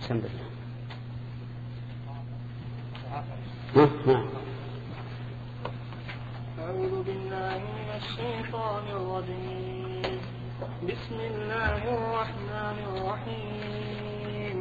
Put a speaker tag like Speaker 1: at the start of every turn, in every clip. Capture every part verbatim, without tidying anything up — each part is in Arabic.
Speaker 1: بسم الله. ها ها.
Speaker 2: أعوذ بالله من الشيطان الرجيم. بسم الله الرحمن الرحيم.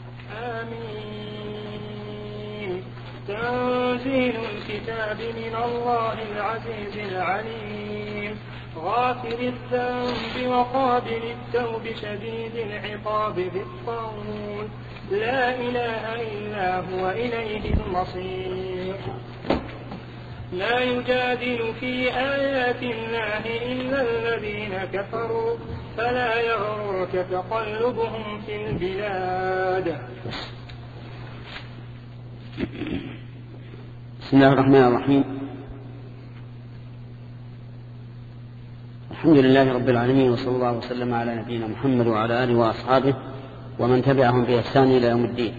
Speaker 2: آمين. تنزيل الكتاب من الله العزيز العليم غافر الذنب وقابل التوب شديد العقاب ذي الطول لا إله إلا هو إليه المصير. لا يجادل في آيات الله إلا الذين كفروا فلا يغرك تقلبهم في البلاد.
Speaker 1: بسم الله الرحمن الرحيم. الحمد لله رب العالمين، وصلى الله وسلم على نبينا محمد وعلى آله وأصحابه ومن تبعهم بإحسان إلى يوم الدين.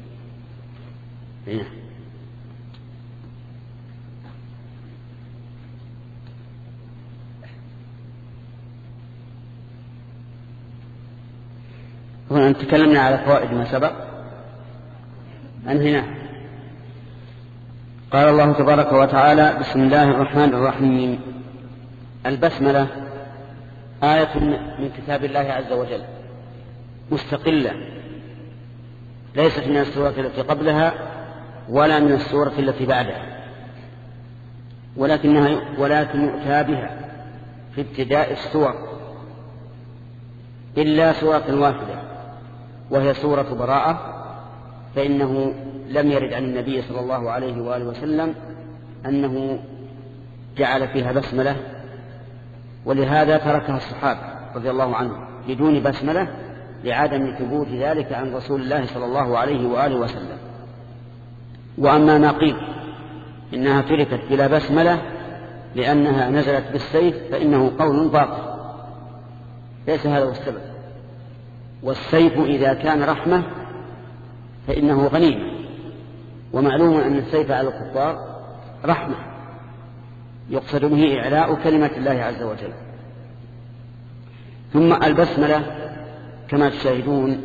Speaker 1: هنا تكلمنا على فوائد ما سبق. أنهينا. قال الله تبارك وتعالى: بسم الله الرحمن الرحيم. البسملة آية من كتاب الله عز وجل مستقلة، ليست من السورة التي قبلها ولا من السورة التي بعدها، ولكنها ولكن يؤتى بها في ابتداء السور إلا سورة واحدة وهي سورة براءة، فإنه لم يرد عن النبي صلى الله عليه وآله وسلم أنه جعل فيها بسملة، ولهذا تركها الصحابة رضي الله عنهم بدون بسملة لعدم ثبوت ذلك عن رسول الله صلى الله عليه وآله وسلم. وأما ما قيل إنها تركت بلا بسملة لأنها نزلت بالسيف فإنه قول باطل، ليس هذا هو السبب. والسيف إذا كان رحمة فإنه غنيمة، ومعلوم أن السيف على الكفار رحمة يقصد به إعلاء كلمة الله عز وجل. ثم البسملة كما تشاهدون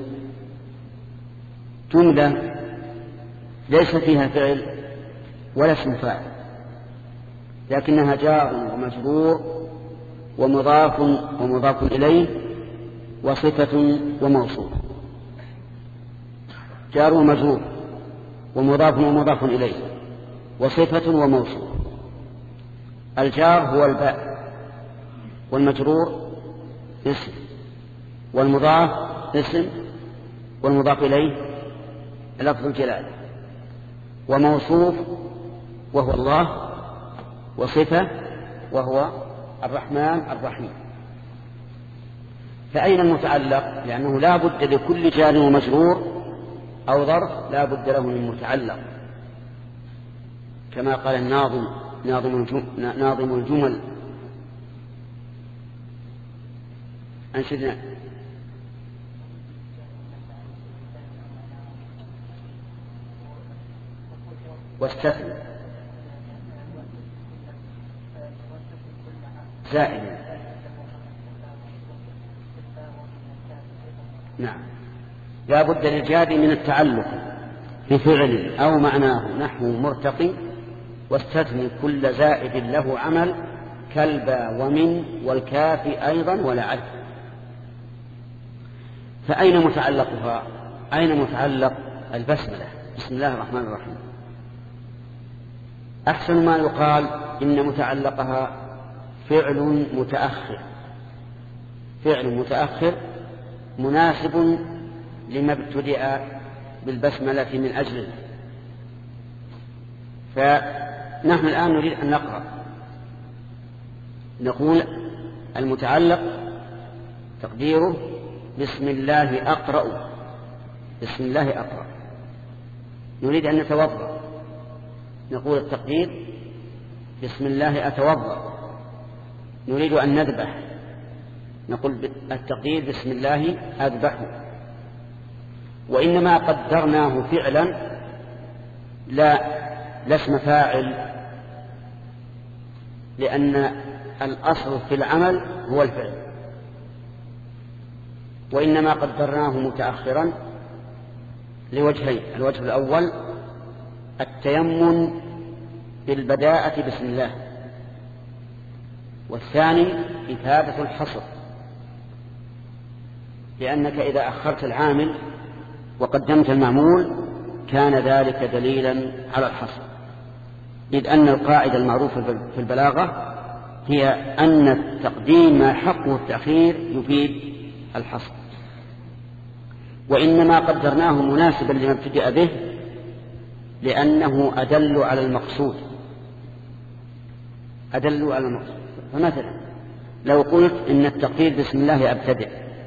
Speaker 1: جملة ليس فيها فعل ولا اسم فاعل، لكنها جار ومجرور ومضاف ومضاف إليه وصفة وموصوف. جار ومجرور ومضاف ومضاف إليه وصفة وموصوف. الجار هو الباء، والمجرور اسم، والمضاف اسم، والمضاف إليه لفظ الجلالة، وموصوف وهو الله، وصفة وهو الرحمن الرحيم. فأين المتعلق؟ لأنه لا بد لكل جار ومجرور أو ظرف لا بد له من متعلق، كما قال الناظم ناظم الجمل: أنشدنا واستثنى زائدا. نعم، لا بد للجار من التعلق بفعل أو معناه نحو مرتقي، واستثني كل زائد له عمل كالبا ومن والكاف أيضا ولعل. فأين متعلقها؟ أين متعلق البسملة؟ بسم الله الرحمن الرحيم. أحسن ما يقال إن متعلقها فعل متأخر، فعل متأخر مناسب لما ابتدأ بالبسملة من أجله. فنحن الآن نريد أن نقرأ، نقول المتعلق تقديره بسم الله أقرأ، بسم الله أقرأ. نريد أن نتوضأ، نقول التقدير بسم الله أتوضأ. نريد أن نذبح، نقول التقدير بسم الله أذبح. وإنما قدرناه فعلا لا لا اسم فاعل، لأن الأصل في العمل هو الفعل، وإنما قدرناه متأخرا لوجهين: الوجه الأول التيمم بالبداءة بسم الله، والثاني إفادة الحصر، لأنك إذا أخرت العامل وقدمت المعمول كان ذلك دليلا على الحصر، إذ أن القاعدة المعروفة في البلاغة هي أن التقديم ما حقه التأخير يفيد الحصر، وإنما قدرناه مناسبا لما ابتدأ به لأنه أدل على المقصود أدل على المقصود. فمثلا لو قلت إن التقدير بسم الله أبتدئ،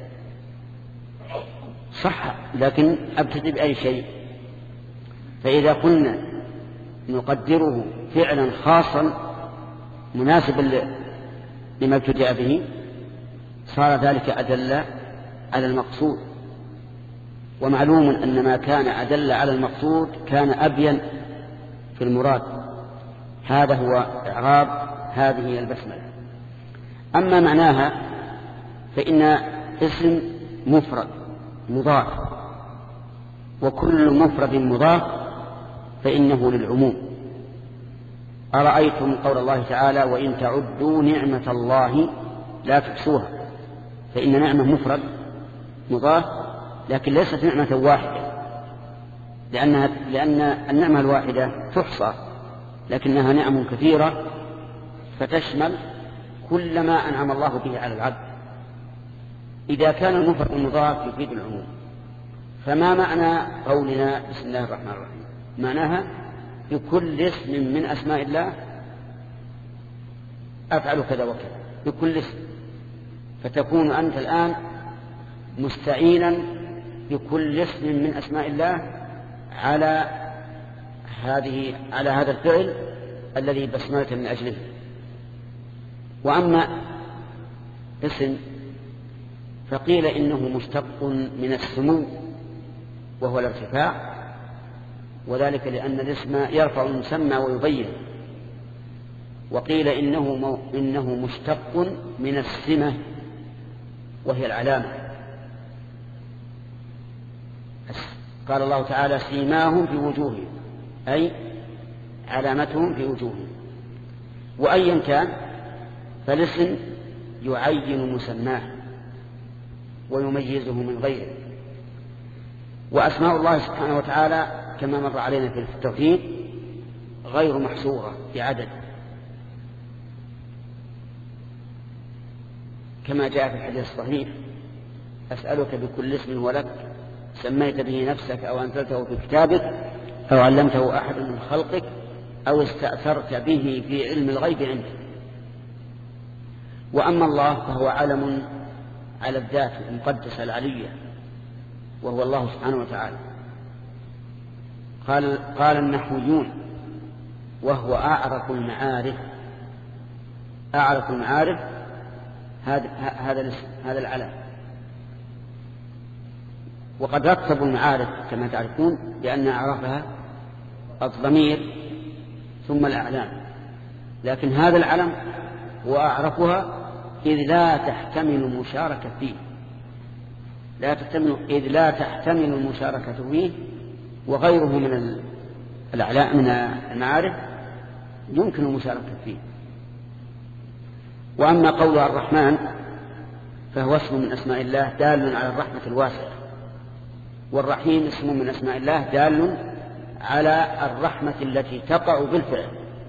Speaker 1: صح، لكن أبتدئ بأي شيء. فإذا كنا نقدره فعلا خاصا مناسبا لما ابتدأ به صار ذلك أدل على المقصود، ومعلوم أن ما كان أدل على المقصود كان أبين في المراد. هذا هو إعراب هذه البسملة. أما معناها فإن اسم مفرد مضاف، وكل مفرد مضاف فإنه للعموم. أرأيتم قول الله تعالى: وإن تعدوا نعمة الله لا تحصوها، فإن نعمة مفرد مضاف لكن ليست نعمة واحدة، لأنها لأن النعمة الواحدة تحصى، لكنها نعم كثيرة فتشمل كل ما أنعم الله به على العبد. إذا كان المفرد المضاف يفيد العموم، فما معنى قولنا بسم الله الرحمن الرحيم؟ معناها بكل اسم من أسماء الله أفعل كذا وكذا، بكل اسم. فتكون أنت الآن مستعينا بكل اسم من أسماء الله على هذه على هذا الفعل الذي بسملت من أجله. وأما اسم فقيل إنه مشتق من السمو وهو الارتفاع، وذلك لأن الاسم يرفع المسمى ويبين. وقيل إنه, مو إنه مشتق من السمة وهي العلامة. قال الله تعالى: سيماهم في وجوههم، أي علامتهم في وجوههم. وأيا كان فالاسم يعين مسماه ويميزه من غيره. وأسماء الله سبحانه وتعالى كما مر علينا في التوحيد غير محصورة بعدد، كما جاء في الحديث الصحيح: أسألك بكل اسم هو لك سميت به نفسك أو أنزلته في كتابك أو علمته أحد من خلقك أو استأثرت به في علم الغيب عندك. وأما الله فهو علم على الذات المقدسة العلية، وهو الله سبحانه وتعالى. قال, قال النحويون: وهو أعرف المعارف. أعرف المعارف هذا هذا هذا العلم. وقد رتبوا المعارف كما تعرفون بأن أعرفها الضمير ثم الأعلام، لكن هذا العلم هو أعرفها إذ لا تحتمل المشاركة فيه لا تحتمل إذ لا تحتمل المشاركة فيه وغيره من الأعلام من المعارف يمكن المشاركة فيه. وأما قول الرحمن فهو اسم من أسماء الله دال على الرحمة الواسعة، والرحيم اسم من أسماء الله دال على الرحمة التي تقع بالفعل.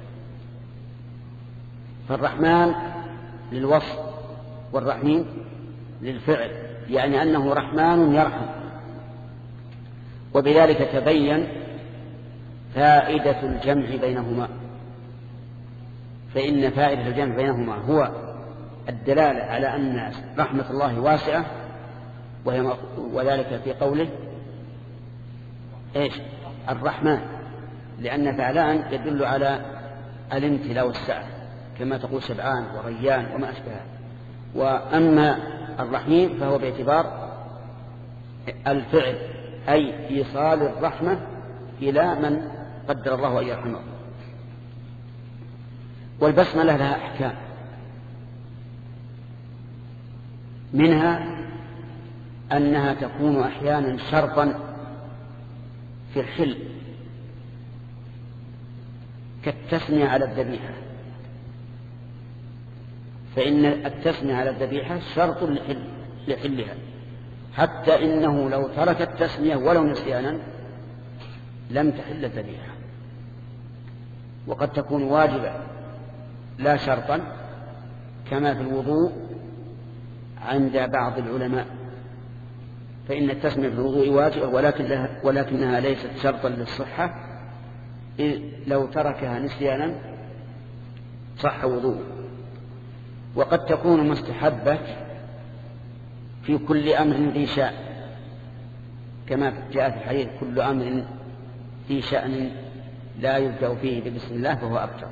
Speaker 1: فالرحمن للوصف والرحيم للفعل، يعني أنه رحمن يرحم. وبذلك تبين فائدة الجمع بينهما، فإن فائدة الجمع بينهما هو الدلالة على أن رحمة الله واسعة، وذلك في قوله إيش الرحمن، لأن فعلان يدل على الامتلاء والسعة كما تقول شبعان وريان وما أشبهه. وأما الرحيم فهو باعتبار الفعل، أي إيصال الرحمة إلى من قدر الله أن يرحمه. والبسملة لها أحكام، منها أنها تكون أحيانا شرطا في الحل كالتسمية على الذبيحة، فإن التسمية على الذبيحة شرط لحل لحلها، حتى إنه لو ترك التسمية ولو نسيانا لم تحل الذبيحة. وقد تكون واجبة لا شرطا، كما في الوضوء عند بعض العلماء، فإن التسمية في الوضوء واجبة ولكن ولكنها ليست شرطا للصحة، إذ لو تركها نسيانا صح وضوء. وقد تكون مستحبة في كل أمر ذي شأن، كما جاء في الحديث كل أمر ذي شأن لا يبدأ فيه بسم الله فهو أبتر،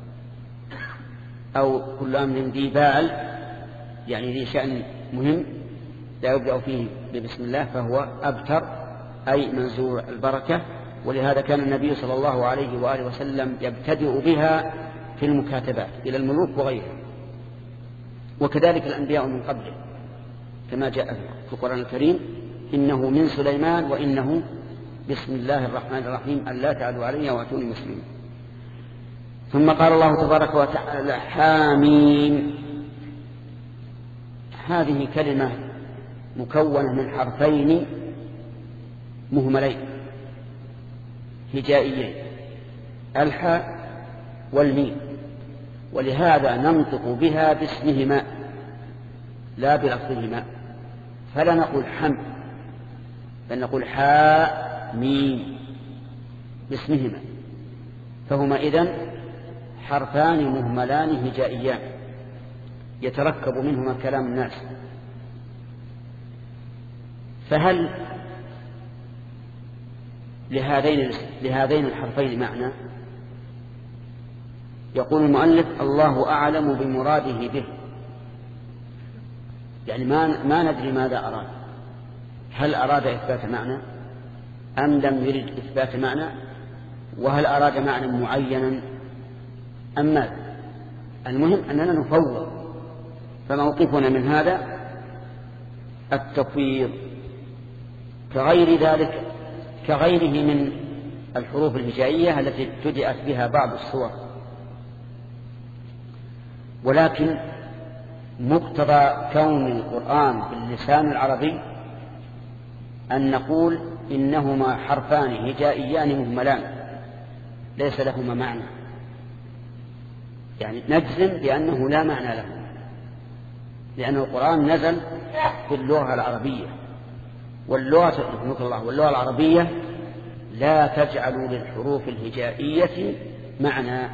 Speaker 1: أو كل أمر ذي بال يعني ذي شأن مهم لا يبدأ فيه بسم الله فهو أبتر، أي منزوع البركة. ولهذا كان النبي صلى الله عليه وآله وسلم يبتدئ بها في المكاتبات إلى الملوك وغيرهم، وكذلك الأنبياء من قبله، كما جاء في القرآن الكريم إنه من سليمان وإنه بسم الله الرحمن الرحيم ألا تعلوا علي وأتوني مسلمين. ثم قال الله تبارك وتعالى حاميم. هذه كلمة مكونة من حرفين مهملين هجائيين، الحاء والميم، ولهذا ننطق بها باسمهما لا بلفظهما، فلا نقول حم بل نقول حاء ميم باسمهما، فهما إذن حرفان مهملان هجائيان يتركب منهما كلام الناس. فهل لهذين لهذين الحرفين معنى؟ يقول المؤلف الله أعلم بمراده به، يعني ما ما ندري ماذا أراد، هل أراد إثبات معنى أم لم يرد إثبات معنى، وهل أراد معنى معينا أم ماذا. المهم أننا نفوض، فموقفنا من هذا التفويض، كغير ذلك كغيره من الحروف الهجائية التي ابتدأت بها بعض الصور. ولكن مقتضى كون القرآن باللسان العربي أن نقول إنهما حرفان هجائيان مهملان ليس لهما معنى، يعني نجزم بأنه لا معنى له، لأن القرآن نزل في اللغة العربية، واللغة الله واللغة العربية لا تجعل للحروف الهجائية معنى.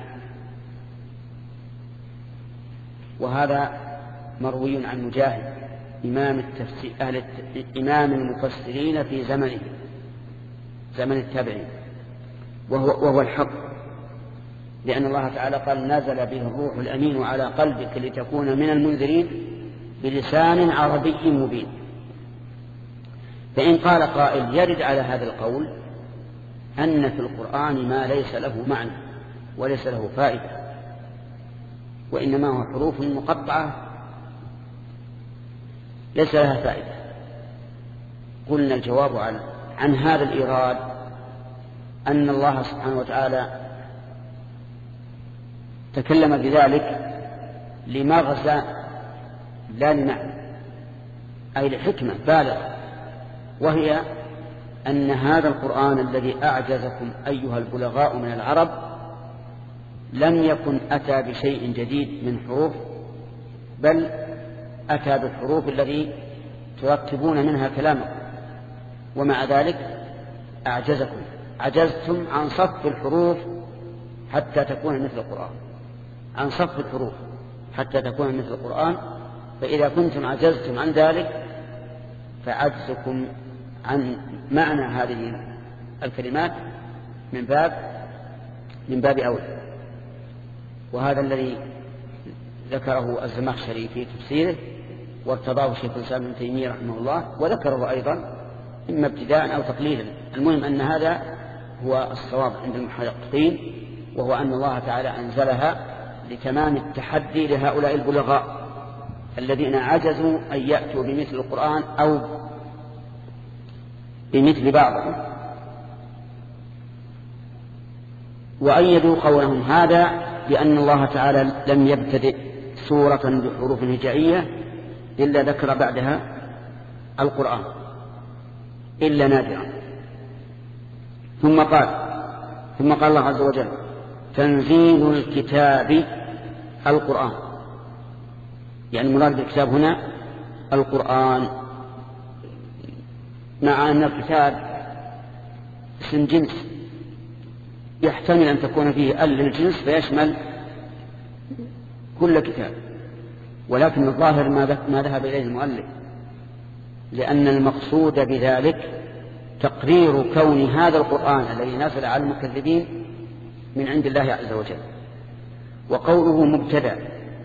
Speaker 1: وهذا مروي عن مجاهد إمام التفسير أهل الت... إمام المفسرين في زمنه زمن التابعين، وهو, وهو الحق، لأن الله تعالى قال نزل به الروح الأمين على قلبك لتكون من المنذرين بلسان عربي مبين. فإن قال قائل يرد على هذا القول أن في القرآن ما ليس له معنى وليس له فائدة، وإنما هو حروف مقطعة ليس لها فائدة، قلنا الجواب عن, عن هذا الإيراد أن الله سبحانه وتعالى تكلم بذلك لمغزى لا لمعنى، أي لحكمة بالغة، وهي أن هذا القرآن الذي أعجزكم أيها البلغاء من العرب لم يكن أتى بشيء جديد من حروف، بل أتى بالحروف الذي ترتبون منها كلامكم، ومع ذلك أعجزكم، عجزتم عن صف الحروف حتى تكون مثل القرآن، عن صف الحروف حتى تكون مثل القرآن. فإذا كنتم عجزتم عن ذلك فعجزكم عن معنى هذه الكلمات من باب من باب أولى. وهذا الذي ذكره الزمخشري في تفسيره وارتضاه شيخ الإسلام ابن تيمية رحمه الله، وذكره أيضا إما ابتداء أو تقليلا. المهم أن هذا هو الصواب عند المحققين، وهو أن الله تعالى أنزلها لتمام التحدي لهؤلاء البلغاء الذين عجزوا أن يأتوا بمثل القرآن أو بمثل بعضه، وأيدوا قولهم هذا بأن الله تعالى لم يبتدئ سورة بحروف هجائية إلا ذكر بعدها القرآن إلا نادرا. ثم قال ثم قال الله عز وجل تنزيل الكتاب القرآن، يعني المراد بالكتاب هنا القرآن، مع أن الكتاب اسم جنس يحتمل أن تكون فيه ال للجنس فيشمل كل كتاب، ولكن الظاهر ما ذهب إليه المؤلف، لأن المقصود بذلك تقرير كون هذا القرآن الذي نزل على المكذبين من عند الله عز وجل. وقوله مبتدأ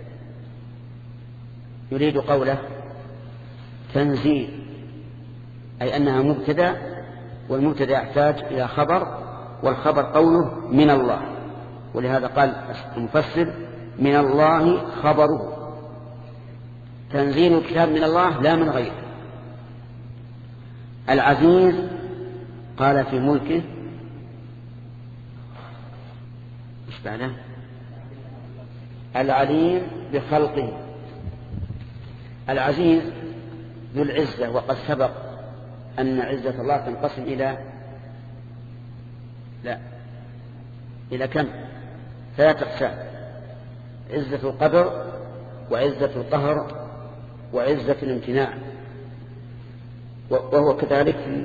Speaker 1: يريد قوله تنزيل، أي أنها مبتدأ، والمبتدأ يحتاج إلى خبر، والخبر قوله من الله، ولهذا قال المفسر من الله خبره، تنزيل الكتاب من الله لا من غيره. العزيز قال في ملكه ايش بعده؟ العليم بخلقه. العزيز ذو العزة، وقد سبق أن عزة الله تنقسم إلى لا إلى كم؟ ثلاثة أقسام: عزة القدر، وعزة القهر، وعزة الامتناع. وهو كذلك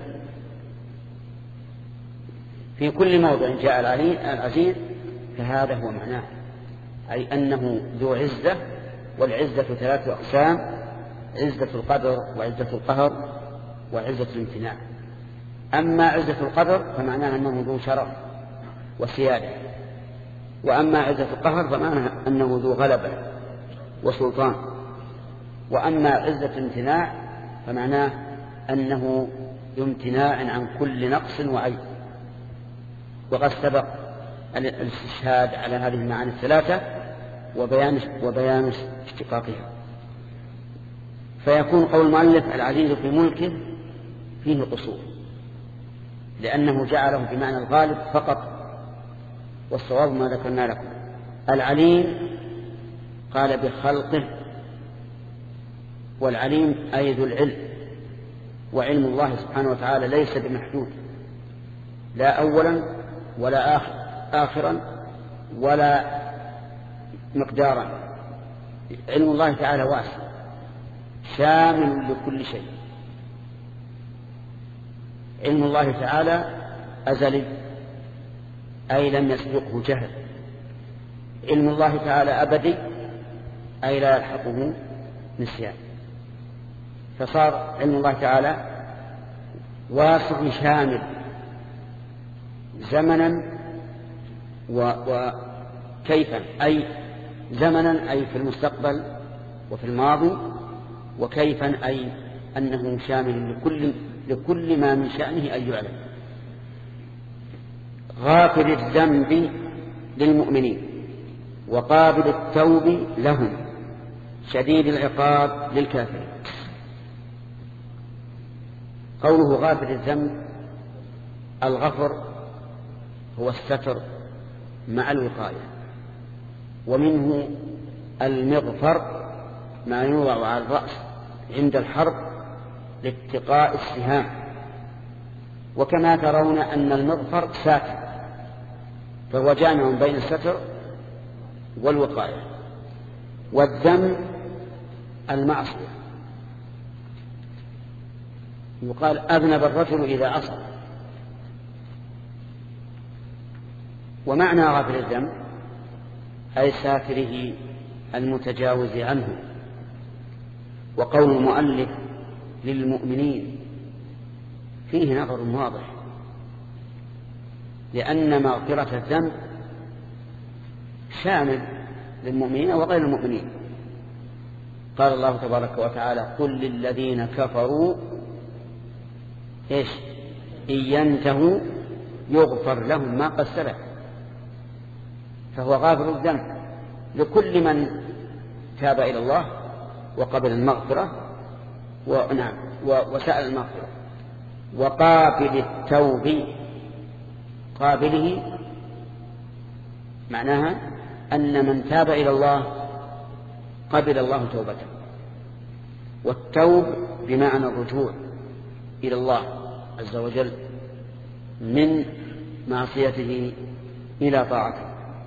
Speaker 1: في كل موضع جاء العزيز فهذا هو معناه، أي أنه ذو عزة، والعزة ثلاثة أقسام: عزة القدر، وعزة القهر، وعزة الامتناع. أما عزة القدر فمعناها أنه ذو شرف وسيادة، وأما عزة القهر فمعناها أنه ذو غلبة وسلطان، وأما عزة الامتناع فمعناه أنه ذو امتناع عن كل نقص وعيب. وقد سبق الاستشهاد على هذه المعاني الثلاثة وبيان وبيان اشتقاقها. فيكون قول المؤلف العزيز في ملكه فيه قصور، لأنه جعله بمعنى الغالب فقط، والصواب ما ذكرنا لكم. العليم قال بخلقه، والعليم أي ذو العلم، وعلم الله سبحانه وتعالى ليس بمحدود، لا أولا ولا آخر آخرا ولا مقدارا. علم الله تعالى واسع شامل لكل شيء. علم الله تعالى أزلي، أي لم يسبقه جهل. علم الله تعالى أبدي، أي لا يلحقه نسيان. فصار علم الله تعالى واسع شامل زمنا وكيفا، أي زمنا أي في المستقبل وفي الماضي، وكيفا أي أنه شامل لكل, لكل ما من شأنه أن يعلم. غافر الذنب للمؤمنين، وقابل التوب لهم، شديد العقاب للكافرين. قوله غافر الذنب، الغفر هو الستر مع الوقاية، ومنه المغفر ما يوضع على الرأس عند الحرب لاتقاء السهام. وكما ترون أن المغفر ساتر، فهو جامع بين الستر والوقاية. والذنب المعصية، يقال أذنب الرجل إذا عصى. ومعنى غافر الذنب أي ساتره المتجاوز عنه. وقول المؤلف للمؤمنين فيه نظر واضح، لأن مغفرة الذنب شامل للمؤمنين وغير المؤمنين. قال الله تبارك وتعالى قل للذين كفروا إيش إن ينتهوا يغفر لهم ما قد سلف. فهو غافر الذنب لكل من تاب إلى الله وقبل المغفرة ونعم وسأل المغفرة. وقابل التوب، قابله معناها أن من تاب إلى الله قبل الله توبته. والتوب بمعنى الرجوع إلى الله عز وجل من معصيته إلى طاعته.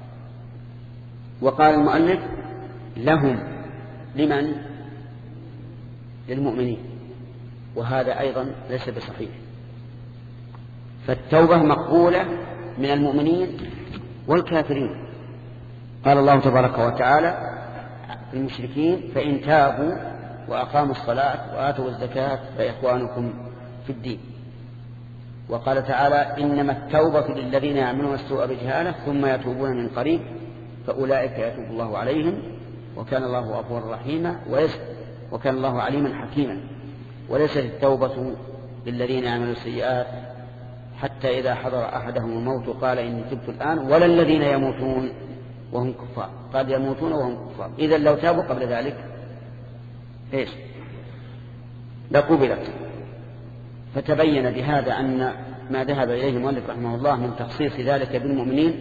Speaker 1: وقال المؤلف لهم، لمن؟ للمؤمنين، وهذا أيضا ليس بصحيح. فالتوبة مقبولة من المؤمنين والكافرين. قال الله تبارك وتعالى في المشركين فإن تابوا وأقاموا الصلاة وآتوا الزكاة فإخوانكم في الدين. وقال تعالى إنما التوبة للذين يعملون السوء بجهالة ثم يتوبون من قريب فأولئك يتوب الله عليهم وكان الله غفورا رحيما وكان الله عليما حكيما. وليست التوبة للذين يعملون السيئات حتى إذا حضر أحدهم الموت قال إني تبت الآن، ولا الذين يموتون وهم كفار، قد يموتون وهم كفار. إذن لو تابوا قبل ذلك إيش؟ لقبلت. فتبين بهذا أن ما ذهب إليه المؤلف رحمه الله من تخصيص ذلك بالمؤمنين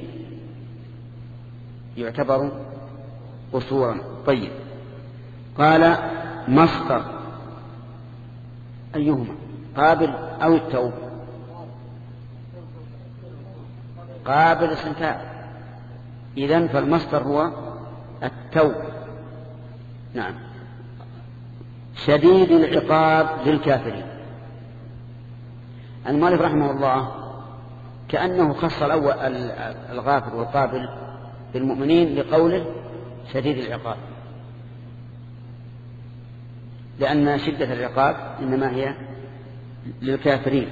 Speaker 1: يعتبر قصورا. طيب، قال مصدر أيهما، قابل أو التوب؟ قابل اسم. إذن فالمصدر هو التوب. نعم. شديد العقاب للكافرين. المؤلف رحمه الله كأنه خص الأول الغافر والقابل بالمؤمنين لقوله شديد العقاب، لأن شدة العقاب إنما هي للكافرين.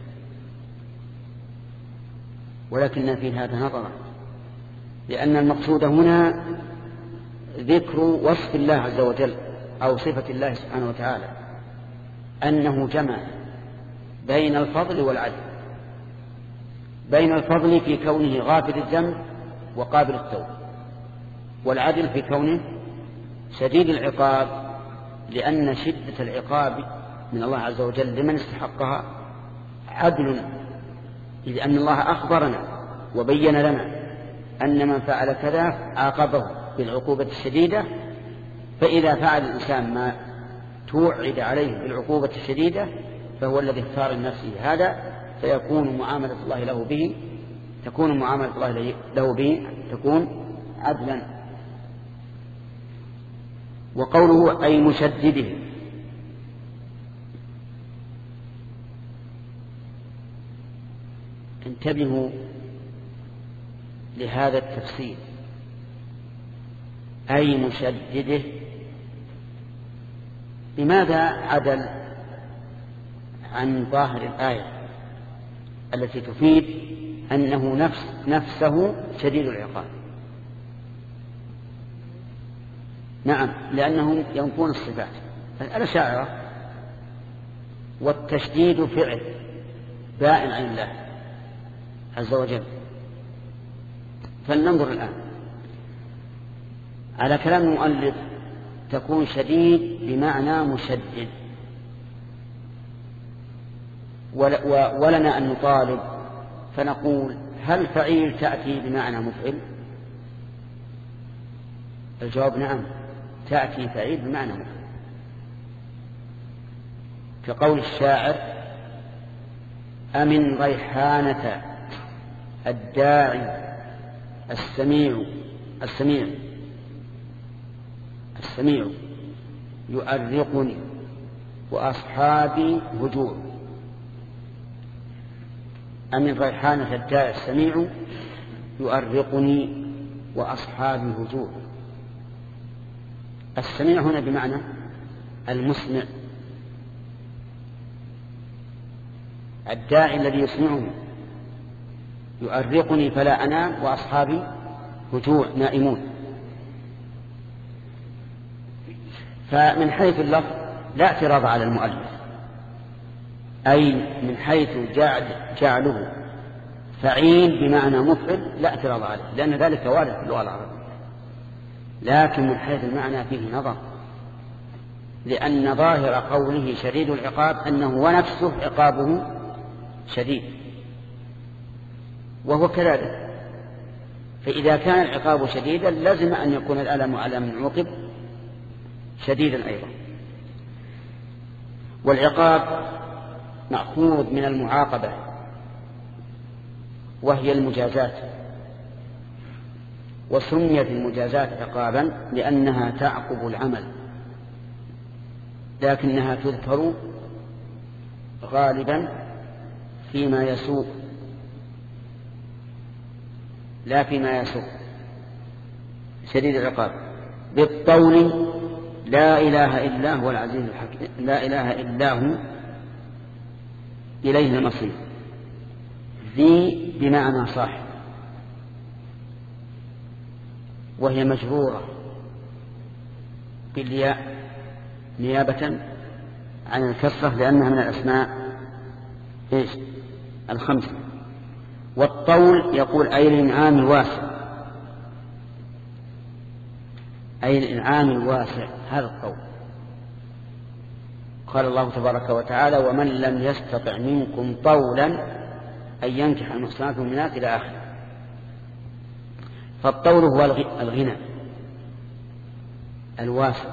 Speaker 1: ولكن في هذا نظرا، لأن المقصود هنا ذكر وصف الله عز وجل أو صفة الله سبحانه وتعالى أنه جمع بين الفضل والعدل، بين الفضل في كونه غافر الذنب وقابل التوب، والعدل في كونه شديد العقاب، لأن شدة العقاب من الله عز وجل لمن استحقها عدل، إذ أن الله أخبرنا وبين لنا أن من فعل كذا عاقبه بالعقوبة الشديدة. فإذا فعل الإنسان ما توعد عليه بالعقوبة الشديدة فهو الذي اختار لنفسه هذا، فيكون معاملة الله له به تكون معاملة الله له به تكون عدلا. وقوله أي مشدده، انتبهوا لهذا التفسير، أي مشدده. لماذا عدل عن ظاهر الآية التي تفيد أنه نفس نفسه شديد العقاب؟ نعم، لأنهم ينفون الصفات الأشاعرة، والتشديد فعل بائن عن الله عز وجل. فلننظر الآن على كلام المؤلف، تكون شديد بمعنى مشدد، ولنا أن نطالب فنقول هل فعيل تأتي بمعنى مفعل؟ الجواب نعم، تأتي فعيل بمعنى مفعل، كقول الشاعر أمن ريحانة الداعي السميع السميع السميع يؤرقني وأصحابي هجوع. أمن ريحانة الداعي السميع يؤرقني وأصحابي هجوع. السميع هنا بمعنى المسمع، الداعي الذي يسمعه. يؤرقني فلا أنام وأصحابي هجوع نائمون. فمن حيث اللفظ لا اعتراض على المؤلف، أي من حيث جعله فعيل بمعنى مفعل لا اعتراض عليه، لأن ذلك وارد في اللغة العربية. لكن من حيث المعنى فيه نظر، لأن ظاهر قوله شديد العقاب أنه ونفسه عقابه شديد، وهو كذلك. فإذا كان العقاب شديدا لازم أن يكون الألم على من عوقب شديدا أيضا. والعقاب مأخوذ من المعاقبة وهي المجازات، وسميت المجازات عقابا لأنها تعقب العمل، لكنها تذكر غالبا فيما يسوء لا فيما يسوء. شديد العقاب بالطول لا إله إلا هو العزيز الحكيم، لا إله إلا هو إليه المصير. ذي بمعنى صاحب، وهي مجرورة بالياء نيابة عن الكسرة لأنها من الأسماء إيش الخمسة. والطول يقول أي الإنعام الواسع، أي الإنعام الواسع، هذا الطول. قال الله تبارك وتعالى ومن لم يستطع منكم طولا أن ينكح المحصنات المؤمنات إلى آخره. فالطول هو الغنى الواسع،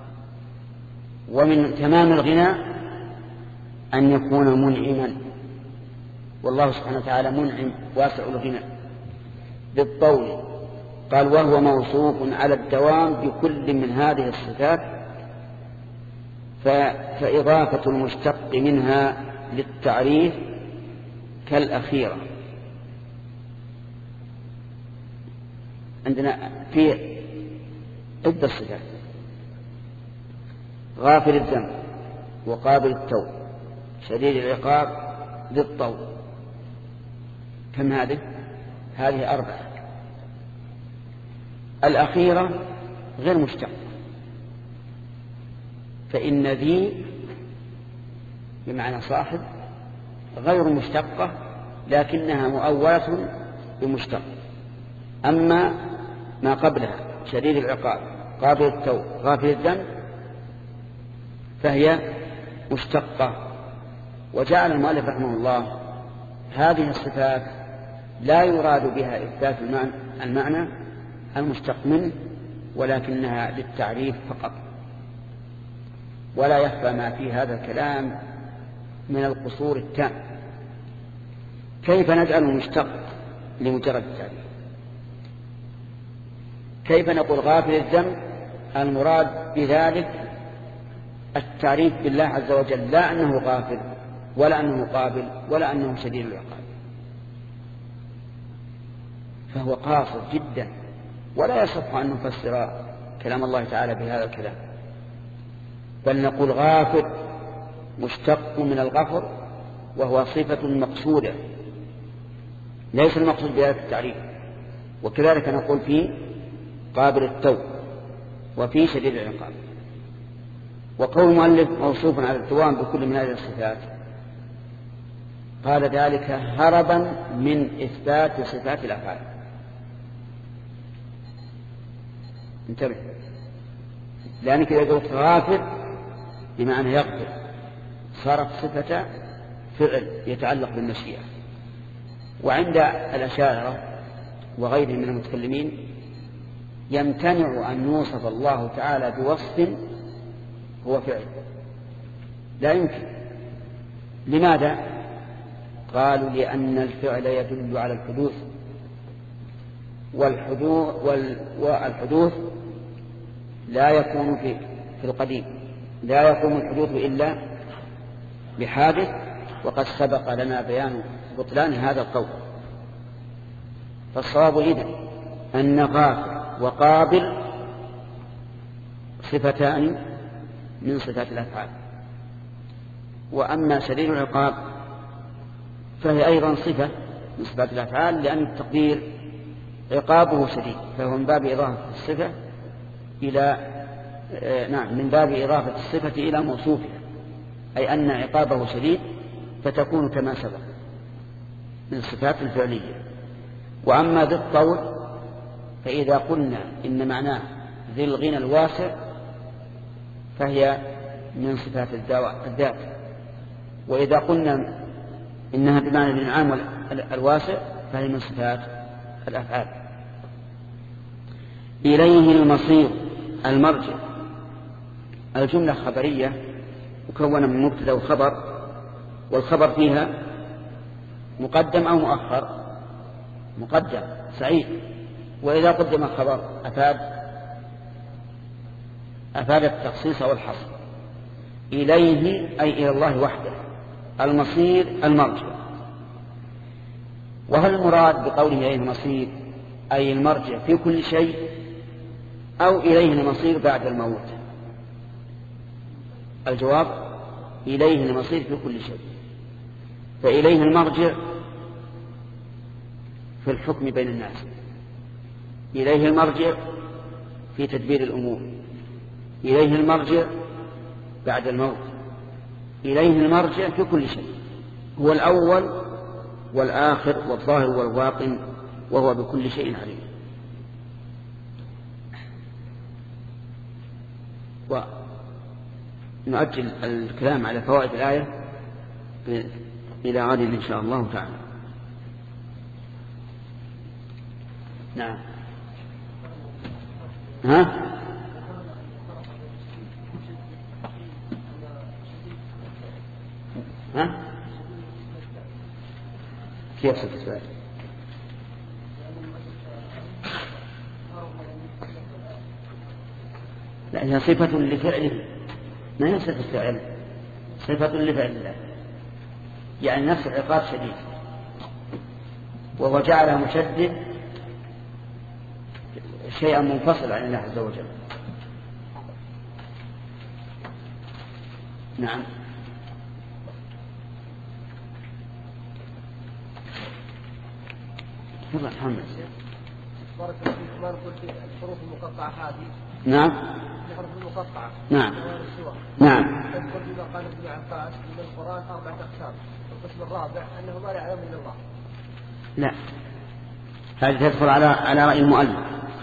Speaker 1: ومن تمام الغنى أن يكون منعما، والله سبحانه وتعالى منعم واسع الغنى بالطول. قال وهو موصوف على الدوام بكل من هذه الصفات، فإضافة المشتق منها للتعريف كالأخيرة. عندنا في عدة صفات: غافر الذنب، وقابل التوب، شديد العقاب، ذي الطول. كم هذه؟ هذه أربعة. الأخيرة غير مشتقة، فإن ذي بمعنى صاحب غير مشتقة لكنها مؤولة بمشتق. أما ما قبلها شديد العقاب، قابل التوب، غافل الذنب، فهي مشتقة. وجعل المؤلف رحمه الله هذه الصفات لا يراد بها إثبات المعنى المشتق منه، ولكنها للتعريف فقط. ولا يخفى ما في هذا الكلام من القصور التام. كيف نجعل المشتق لمجرد التعريف؟ كيف نقول غافل الذنب المراد بذلك التعريف بالله عز وجل، لا أنه غافل ولا أنه قابل ولا أنه شديد العقاب؟ فهو قاصر جدا، ولا يصح أن نفسر كلام الله تعالى بهذا الكلام، بل نقول غافر مشتق من الغفر، وهو صفة مقصودة ليس المقصود بهذا التعريف. وكذلك نقول في قابل التوب وفي شديد العقاب. وقول المؤلف موصوف على الدوام بكل من هذه الصفات، قال ذلك هربا من إثبات صفات الأفعال. انتبه، لأنك إذا قلت غافر بمعنى يغفر صارت صفة فعل يتعلق بالمشيئة. وعند الأشاعرة وغيرهم من المتكلمين يمتنع أن يوصف الله تعالى بوصف هو فعل، لا يمكن. لماذا؟ قالوا لأن الفعل يدل على الحدوث، والحدوث, والحدوث لا يكون في, في القديم، لا يكون الحدوث إلا بحادث، وقد سبق لنا بيان بطلان هذا القول. فالصواب إذن أن غافر وقابل صفتان من صفات الأفعال. وأما شديد العقاب فهي أيضا صفة من صفات الأفعال، لأن التقدير عقابه شديد، فهو من باب إضافة الصفة إلى آه نعم من باب إضافة الصفة إلى موصوفها، أي أن عقابه شديد فتكون كما سبق من الصفات الفعلية. وأما ذي الطول فإذا قلنا إن معناه ذي الغنى الواسع فهي من صفات الذات، وإذا قلنا إنها بمعنى الإنعام الواسع فهي من صفات الأفعال. إليه المصير المرجع. الجملة خبرية مكونة من مبتدأ وخبر، والخبر فيها مقدم أو مؤخر؟ مقدم. سعيد. وإذا قدم الخبر أفاد أفاد التخصيص والحصر. إليه أي إلى الله وحده، المصير المرجع. وهل المراد بقوله إليه المصير أي المرجع في كل شيء، أو إليه المصير بعد الموت؟ الجواب إليه المصير في كل شيء. فإليه المرجع في الحكم بين الناس، إليه المرجع في تدبير الأمور، إليه المرجع بعد الموت، إليه المرجع في كل شيء. هو الأول والآخر والظاهر والباطن، وهو بكل شيء عليم. ونؤجل الكلام على فوائد الآية إلى غد إن شاء الله تعالى. نعم. ها؟ ها؟ كيف ستسأل؟ لأنها صفة لفعله، ما هي صفة فعل، صفة لفعل الله، يعني نفس العقاب شديد، وهو جعلها مشدد شيئا منفصلا عن الله عز وجل. نعم. تفضل محمد.
Speaker 3: بارك الله فيك. ما نقول في الحروف المقطعة هذه.
Speaker 1: نعم.
Speaker 3: الحروف المقطعة.
Speaker 1: نعم. نعم.
Speaker 3: تذكر فيما قال ابن عباس من القرآن أربعة أقسام. القسم الرابع أنه ما يعلم إلا الله.
Speaker 1: لا، هذه تدخل على على رأي المؤلف.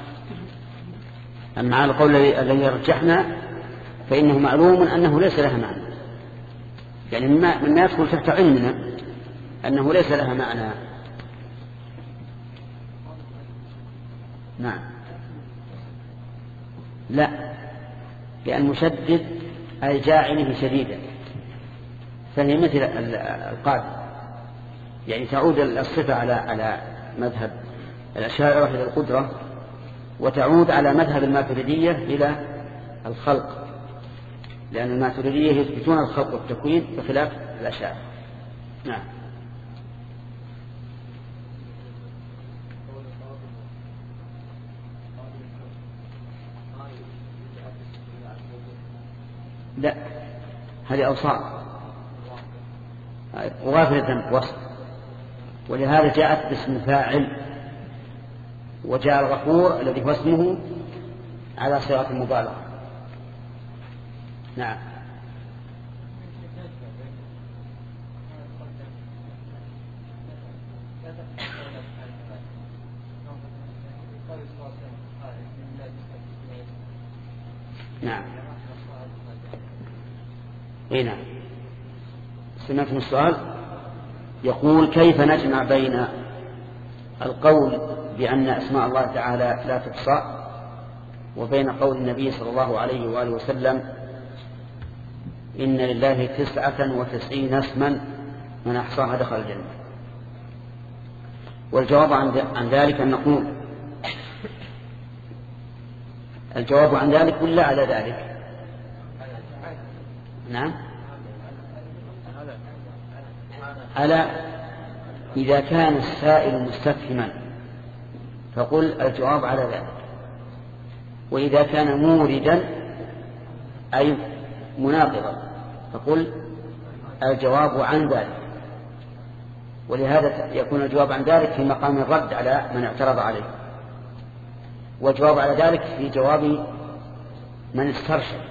Speaker 1: أما على القول الذي رجحنا فإنه معلوم أنه ليس لها معنى، يعني مما مما يدخل تحت علمنا أنه ليس لها معنى. نعم. لا، لأن مشدد أي جاعله شديدا، فهي مثل القادر، يعني تعود الصفة على على مذهب الأشاعرة إلى القدرة، وتعود على مذهب الماتريدية إلى الخلق، لأن الماتريدية يثبتون الخلق والتكوين بخلاف الأشاعرة. نعم. لا، هذه أوصاف، وغافر الذنب وصف، ولهذا جاءت باسم فاعل، وجاء الغفور الذي هو اسمه على صيغة المبالغة. نعم. نعم. اي نعم. سمعتم السؤال؟ يقول كيف نجمع بين القول بأن أسماء الله تعالى لا تحصى وبين قول النبي صلى الله عليه وآله وسلم إن لله تسعة وتسعين اسما من أحصاها دخل الجنة؟ والجواب عن ذلك أن نقول الجواب عن ذلك ولا على ذلك؟ نعم. على إذا كان السائل مستفهما فقل الجواب على ذلك، وإذا كان موردا أي مناقضا فقل الجواب عن ذلك. ولهذا يكون الجواب عن ذلك في مقام الرد على من اعترض عليه، والجواب على ذلك في جواب من استرشد.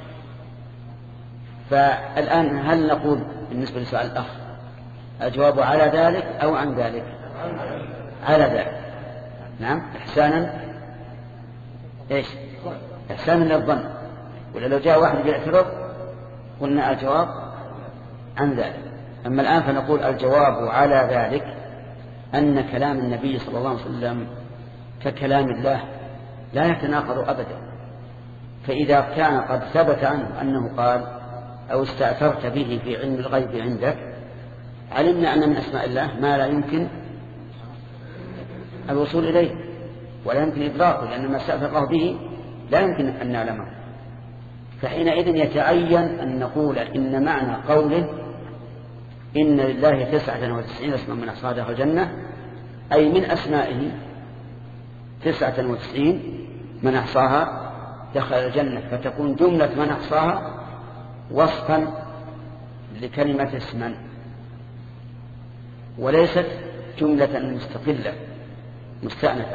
Speaker 1: فالآن هل نقول بالنسبة لسؤال الأخ الجواب على ذلك أو عن ذلك؟ على ذلك. نعم. إحسانا إيش؟ إحسانا للظن. ولا لو جاء واحد يعترض قلنا الجواب عن ذلك. أما الآن فنقول الجواب على ذلك أن كلام النبي صلى الله عليه وسلم ككلام الله لا يتناقض أبدا. فإذا كان قد ثبت عنه أنه قال أو استأثرت به في علم الغيب عندك، علمنا أن من أسماء الله ما لا يمكن الوصول إليه ولا يمكن إدراكه، لأن ما استأثر الله به لا يمكن أن نعلمه. فحينئذ يتعين أن نقول إن معنى قوله إن لله تسعة وتسعين اسما من أحصاها دخل الجنة، أي من أسمائه تسعة وتسعين من أحصاها دخل الجنة، فتكون جملة من أحصاها وصفا لكلمة اسما وليست جملة مستقلة مستأنفة.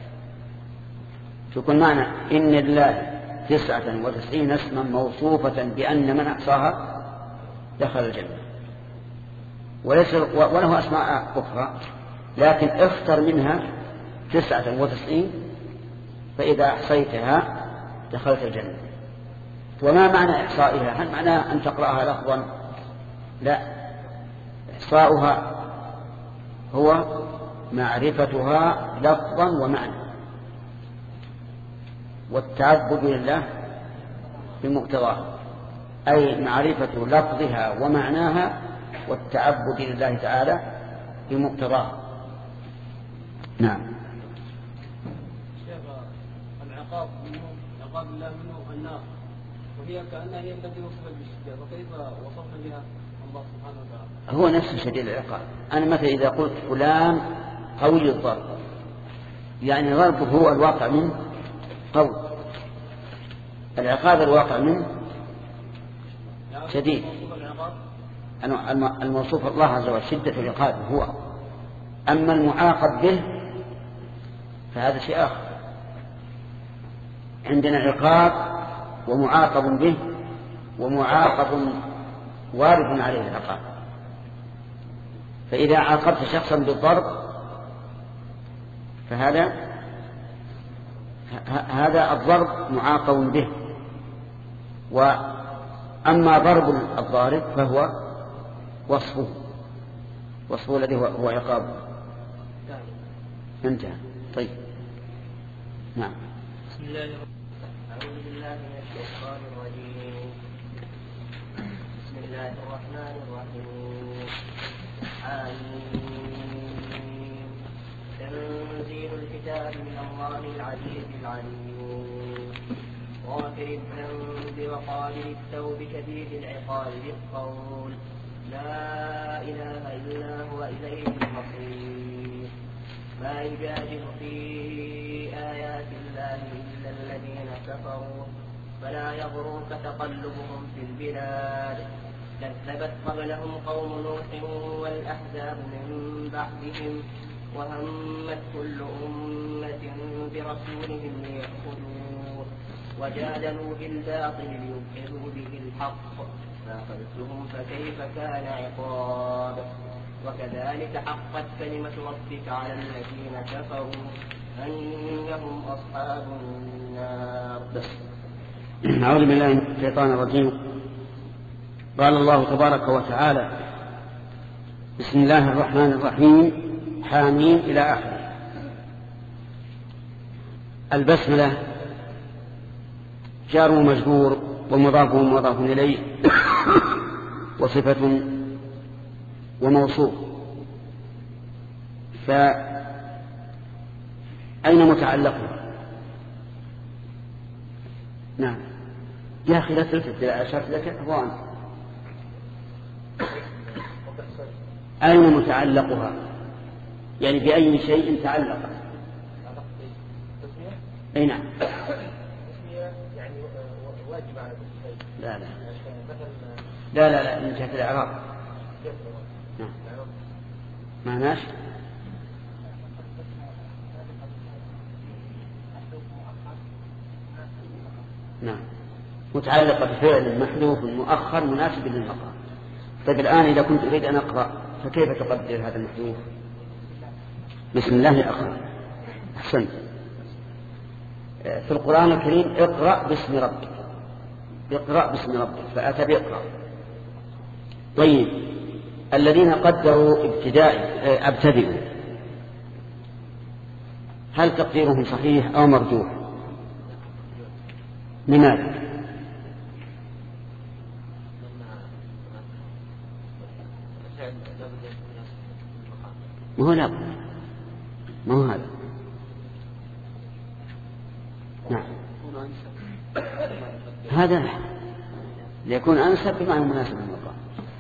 Speaker 1: تكون معنى إن لله تسعة وتسعين اسما موصوفة بأن من أحصاها دخل الجنة، وليس وله أسماء أخرى لكن اختر منها تسعة وتسعين، فإذا أحصيتها دخلت الجنة. وما معنى إحصائها؟ هل معنى أن تقرأها لفظا؟ لا، إحصاؤها هو معرفتها لفظا ومعنى، والتعبد لله بمقتضاها، أي معرفة لفظها ومعناها والتعبد لله تعالى بمقتضاها. نعم.
Speaker 3: شيخ العقاب منه عقاب الله منه النار، وهي كأنها هي التي وصفت بالشدة، وكيف وصفنا بها الله سبحانه وتعالى؟
Speaker 1: هو نفس شديد العقاب. أنا مثلا إذا قلت فلان قوي الضرب، يعني ضربه هو الواقع منه قوي، العقاب الواقع منه شديد. الموصوف الله عز وجل شدة العقاب هو، أما المعاقب به فهذا شيء آخر. عندنا عقاب ومعاقب به ومعاقب وارد عليه العقاب. فإذا عاقبت شخصا بالضرب فهذا هذا الضرب معاقب به، وأما ضرب الضارب فهو وصفه وصفه الذي هو عقابه. انتهى. طيب. نعم.
Speaker 4: بسم الله أعوذ بالله من الشيطان الرجيم. بسم الله الرحمن الرحيم. آمين. تنزيل الكتاب من الله العزيز العليم. غافر الذنب وقابل التوب شديد العقاب بالقول لا إله إلا هو إليه المصير. ما يجادل في آيات الله إلا الذين كفروا فلا يغرك تقلبهم في البلاد. كذبت قبلهم قوم نوح والأحزاب من بعدهم وهمت كل أمة برسولهم ليأخذوه وجادلوا بالباطل ليدحضوا به الحق فأخذتهم فكيف كان عقاب. وكذلك حقت كلمة ربك على الذين كفروا أنهم أصحاب النار.
Speaker 1: بس. أعوذ بالله من الشيطان الرجيم. قال الله تبارك وتعالى بسم الله الرحمن الرحيم حامين إلى آخره. البسملة جار ومجرور ومضاف ومضاف إليه وصفة وموصوف. فأين متعلقها؟ نعم يا أخي لا تلتفت إلى أشرت لك أخوان. أين متعلقها؟ يعني بأي شيء تعلقت؟ أي نعم.
Speaker 3: يعني واجب على كل شيء.
Speaker 1: لا لا لا لا لا من جهة الإعراب. نعم. معناش نعم متعلقة بفعل محذوف مؤخر مناسب للمقام. طيب الآن إذا كنت أريد أن أقرأ فكيف تقدر هذا المحذوف؟ بسم الله أقرأ. أحسنت. في القرآن الكريم اقرأ باسم ربك، اقرأ باسم ربك فأتى بإقرأ. طيب الذين قدروا ابتداء ابتدئوا هل تقديرهم صحيح أو مرجوح؟ لماذا؟ ما هو لا ما هو هذا. نعم هذا ليكون أنسب بمعنى مناسب للمقام.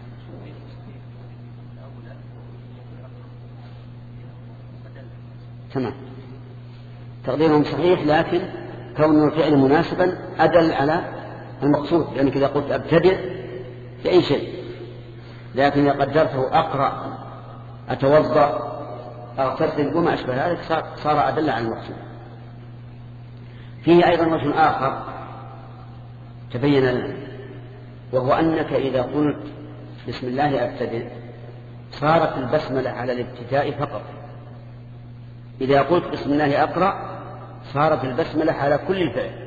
Speaker 1: تمام تقديرهم صحيح، لكن كون الفعل مناسبا أدل على المقصود، يعني إذا قلت أبتدئ في أي شيء، لكن إذا قدرته أقرأ أتوضأ أغتسل وما أشبه ذلك صار أدل على المقصود. فيه أيضا وجه آخر تبين لنا، وهو أنك إذا قلت بسم الله أبتدئ صارت البسملة على الابتداء فقط، إذا قلت بسم الله أقرأ صارت البسملة على كل الفعل.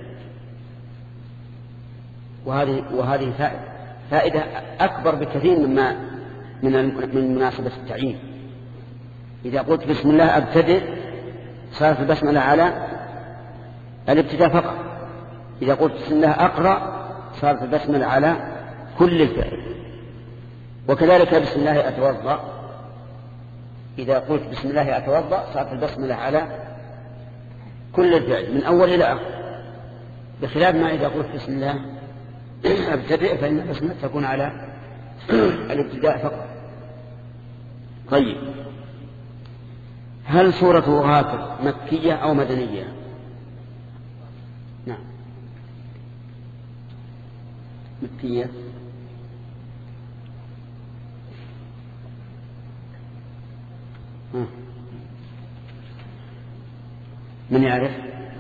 Speaker 1: وهذه وهذه فائدة فائدة أكبر بكثير مما من من مناسبة التعيين. إذا قلت بسم الله أبتدئ صارت البسملة على الابتداء فقط، إذا قلت بسم الله أقرأ صارت البسملة على كل الفعل. وكذلك بسم الله أتوضأ، إذا قلت بسم الله أتوضأ صارت البسملة على كل الفعل من أول إلى آخر، بخلاف ما إذا قلت بسم الله أبتدئ فإن البسملة تكون على الابتداء فقط. طيب هل سورة غافر مكية أو مدنية؟ نعم مكية. من يعرف؟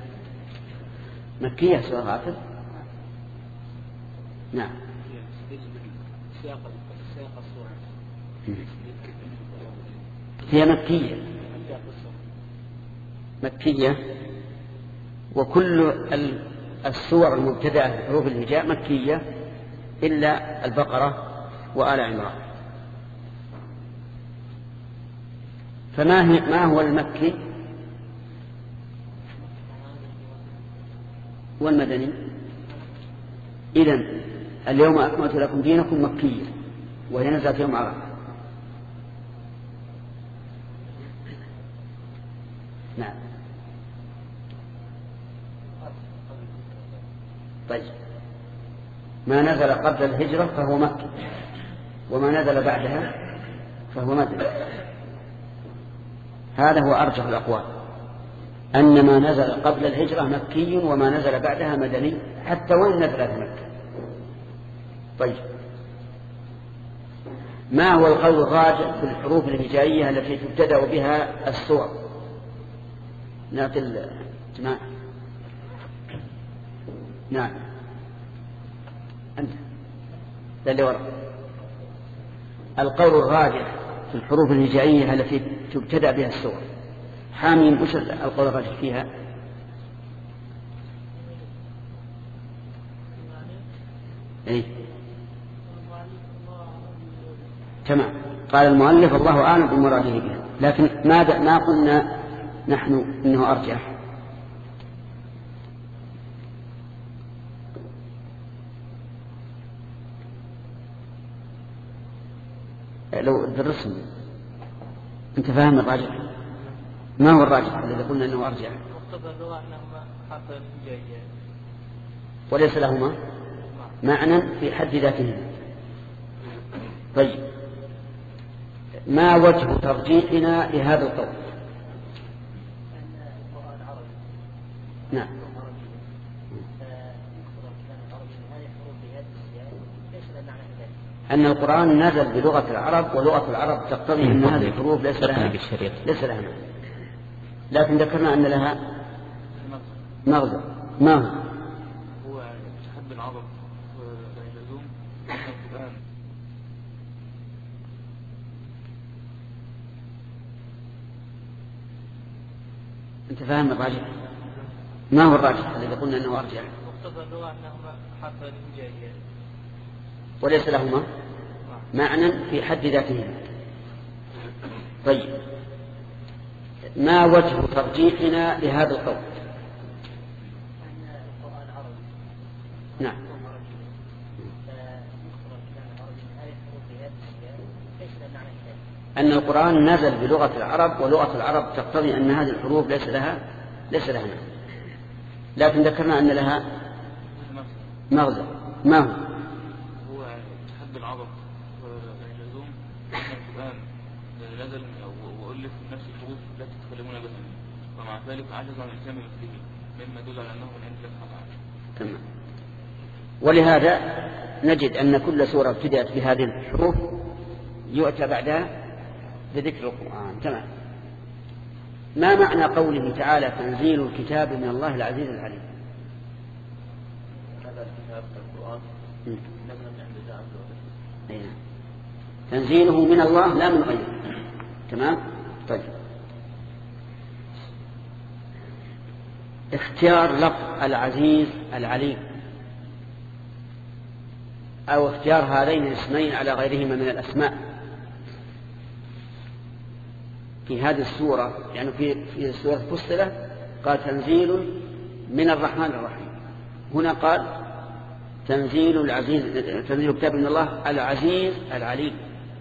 Speaker 1: مكية سورة غافر. نعم هي مكية مكية وكل السور المبتدأة بحروف الهجاء مكية إلا البقرة وآل عمران. فما هي ما هو المكي والمدني؟ إذن اليوم أكملت لكم دينكم مكية وهي نزلت يوم عرفة. نعم طيب ما نزل قبل الهجرة فهو مكي، وما نزل بعدها فهو مدني. هذا هو أرجح الأقوال، أن ما نزل قبل الهجرة مكي وما نزل بعدها مدني حتى وإن نزل في مكة. طيب ما هو القول الراجح في الحروف الهجائية التي تبتدأ بها السور؟ نعطي الجماعة. نعم أنت اللي وراء. القول الراجح في الحروف الهجائية التي تبتدأ بها السور حاميم، وش القول الراجح فيها؟ إيه؟ تمام قال المؤلف الله أعلم بمراده بها، لكن ماذا ما قلنا نحن إنه أرجح؟ لو درسهم أنت فاهم الراجح؟ ما هو الراجح الذي قلنا إنه أرجح؟
Speaker 3: مقتضى اللغة أنهما حرفان هجائيان
Speaker 1: وليس لهما معنى في حد ذاتهما. طيب ما وجه ترجيحنا لهذا القول؟ نعم أن القرآن نزل بلغة العرب، ولغة العرب تقتضي أن هذه الحروف ليس لها ليس لها معنى، لكن ذكرنا أن لها مغزى. ما هو؟
Speaker 3: هو تحب العرب والعلوم القرآن.
Speaker 1: أنت فاهم الراجح؟ ما هو الراجح الذي قلنا أنه أرجح؟
Speaker 3: مقتضى اللغة أنهما حرفان هجائيان
Speaker 1: وليس لهما معنى في حد ذاتهما. طيب ما وجه ترجيحنا لهذا القول؟ نعم. أن القرآن نزل بلغة العرب، ولغة العرب تقتضي أن هذه الحروف ليس لها ليس لها معنى، لكن ذكرنا أن لها مغزى. ما هو؟
Speaker 5: هو حد العرب والعلوم أن القرآن نزل وألف نفس الحروف لا تتكلمون بها، ومع ذلك عجز عن الإسلام مثله، مما يدل على أنه من عند الله تعالى.
Speaker 1: تمام. ولهذا نجد أن كل سورة ابتدأت بهذه الحروف يؤتى بعدها بذكر القرآن. تمام. ما معنى قوله تعالى تنزيل الكتاب من الله العزيز العليم؟
Speaker 5: هذا الكتاب القرآن نزل من عند الله عز وجل.
Speaker 1: تنزيله من الله لا من غيره. تمام. طيب، اختيار لفظ العزيز العليم أو اختيار هذين الاسمين على غيرهما من الأسماء في هذه السورة، يعني في في سورة فصلة قال تنزيل من الرحمن الرحيم، هنا قال تنزيل العزيز تنزيل كتاب من الله العزيز العليم.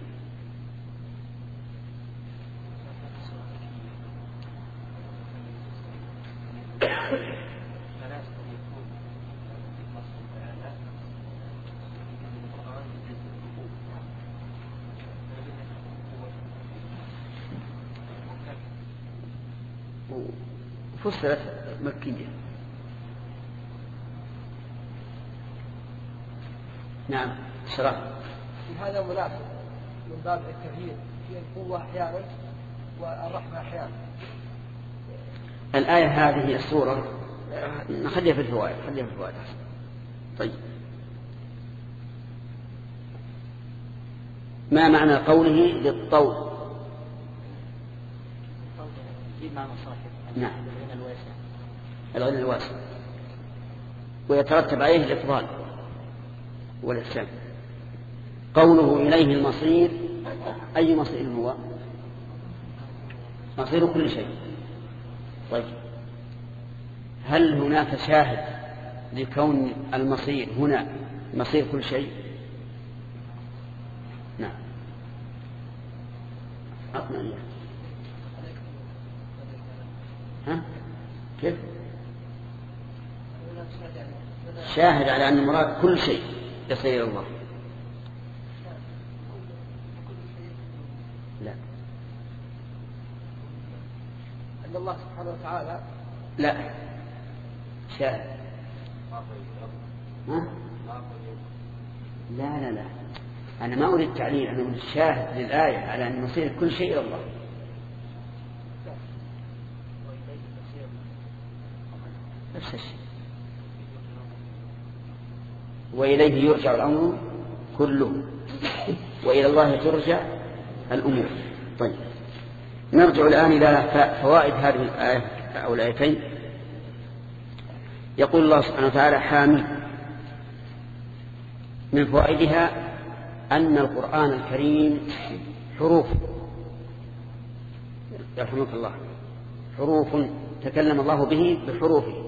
Speaker 1: فصلت مكية. نعم. شرح
Speaker 6: هذا مناسب من باب التغيير في القوة أحيانا والرحمة أحيانا.
Speaker 1: الآية هذه السورة نخليها في الفوائد خليها في الفوائد. طيب، ما معنى قوله للطول؟ نعم، الغنى الواسع، ويترتب عليه الإفضال والإحسان. قوله إليه المصير، أي مصير هو؟ مصير كل شيء. طيب، هل هناك شاهد لكون المصير هنا مصير كل شيء؟ نعم. أقنع إياه. ها؟ كيف؟ شاهد على أن المراد كل شيء يصير إلى الله. لا،
Speaker 6: أن الله سبحانه وتعالى
Speaker 1: لا شاهد. ها؟ لا لا لا، أنا ما أريد تعليل، أنا أريد شاهد للآية على أن مصير كل شيء إلى الله. نفس الشيء. وإليه يرجع الأمر كله، وإلى الله ترجع الأمور. طيب، نرجع الآن إلى فوائد هذه الآية أو الآيتين. يقول الله سبحانه وتعالى حامل. من فوائدها أن القرآن الكريم حروف، يرحمك الله، حروف تكلم الله به بحروفه،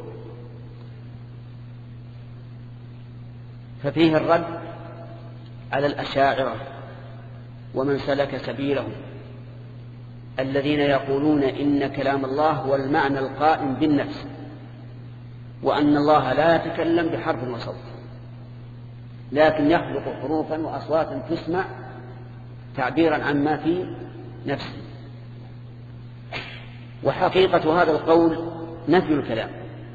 Speaker 1: ففيه الرد على الأشاعرة ومن سلك سبيلهم الذين يقولون إن كلام الله هو المعنى القائم بالنفس، وأن الله لا يتكلم بحرف وصوت، لكن يخلق حروفا وأصواتا تسمع تعبيرا عما في نفسه. وحقيقة هذا القول نفي الكلام،